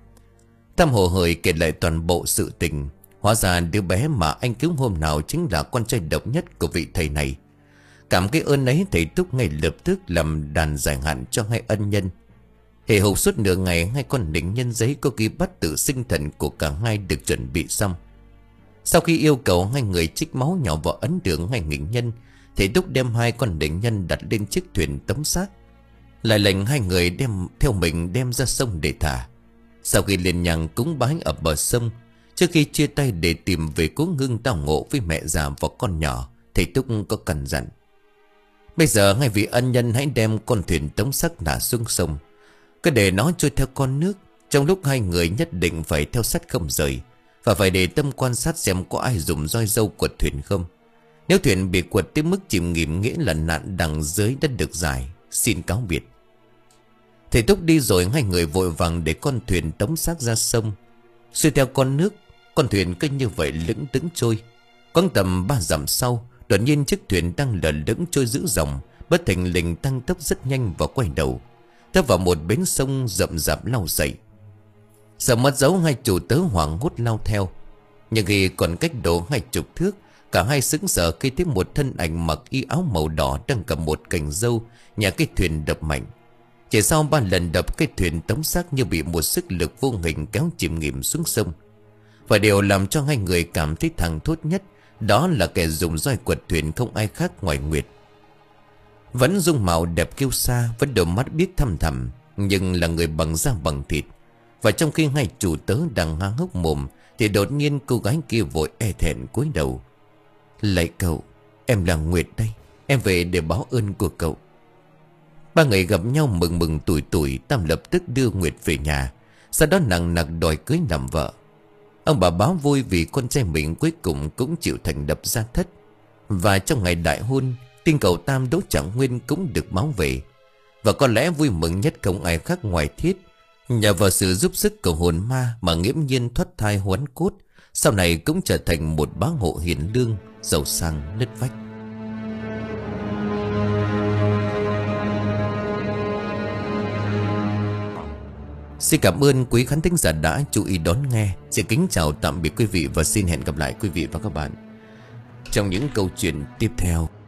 Tam hồ hởi kể lại toàn bộ sự tình. Hóa ra đứa bé mà anh cứu hôm nào chính là con trai độc nhất của vị thầy này. Cảm cái ơn ấy, thầy Túc ngay lập tức làm đàn giải hạn cho hai ân nhân. Hề hục suốt nửa ngày, hai con đỉnh nhân giấy có ghi bắt tự sinh thần của cả hai được chuẩn bị xong. Sau khi yêu cầu hai người trích máu nhỏ vào ấn đường hai nghịch nhân, thầy Túc đem hai con đỉnh nhân đặt lên chiếc thuyền tống xác, lại lệnh hai người đem theo mình đem ra sông để thả. Sau khi lên nhang cúng bái ở bờ sông, trước khi chia tay để tìm về cố ngưng tao ngộ với mẹ già và con nhỏ, thầy Túc có căn dặn: bây giờ hai vị ân nhân hãy đem con thuyền tống xác thả xuống sông, cứ để nó trôi theo con nước. Trong lúc hai người nhất định phải theo sát không rời, và phải để tâm quan sát xem có ai dùng roi dâu quật thuyền không. Nếu thuyền bị quật tới mức chìm nghỉm, nghĩa là nạn đằng dưới đã được giải. Xin cáo biệt. Thầy Túc đi rồi, hai người vội vàng để con thuyền tống xác ra sông. Xuôi theo con nước, con thuyền cứ như vậy lững thững trôi. Quãng tầm ba dặm sau, đột nhiên chiếc thuyền đang lờ lững trôi giữ dòng, bất thình lình tăng tốc rất nhanh và quay đầu tấp vào một bến sông rậm rạp lao dậy. Sợ mất dấu, hai chủ tớ hoảng hốt lao theo. Nhưng khi còn cách độ hai chục thước, cả hai sững sờ khi thấy một thân ảnh mặc y áo màu đỏ đang cầm một cành dâu nhà cái thuyền đập mạnh. Chỉ sau ba lần đập, cái thuyền tống xác như bị một sức lực vô hình kéo chìm nghỉm xuống sông. Và điều làm cho hai người cảm thấy thẳng thốt nhất, đó là kẻ dùng roi quật thuyền không ai khác ngoài Nguyệt. Vẫn dung mạo đẹp kiêu sa, vẫn đôi mắt biết thăm thẳm, nhưng là người bằng da bằng thịt. Và trong khi hai chủ tớ đang há hốc mồm, thì đột nhiên cô gái kia vội e thẹn cúi đầu: lạy cậu, em là Nguyệt đây, em về để báo ơn của cậu. Ba người gặp nhau mừng mừng tủi tủi. Tam lập tức đưa Nguyệt về nhà, sau đó nặng nặc đòi cưới làm vợ. Ông bà báo vui vì con trai mình cuối cùng cũng chịu thành lập gia thất. Và trong ngày đại hôn, tin cậu Tam Đỗ Trạng Nguyên cũng được báo về. Và có lẽ vui mừng nhất không ai khác ngoài Thiết. Nhờ vào sự giúp sức của hồn ma mà nghiễm nhiên thoát thai hoán cốt, sau này cũng trở thành một bá hộ hiền lương, giàu sang nứt vách. Xin cảm ơn quý khán thính giả đã chú ý đón nghe. Xin kính chào tạm biệt quý vị và xin hẹn gặp lại quý vị và các bạn trong những câu chuyện tiếp theo.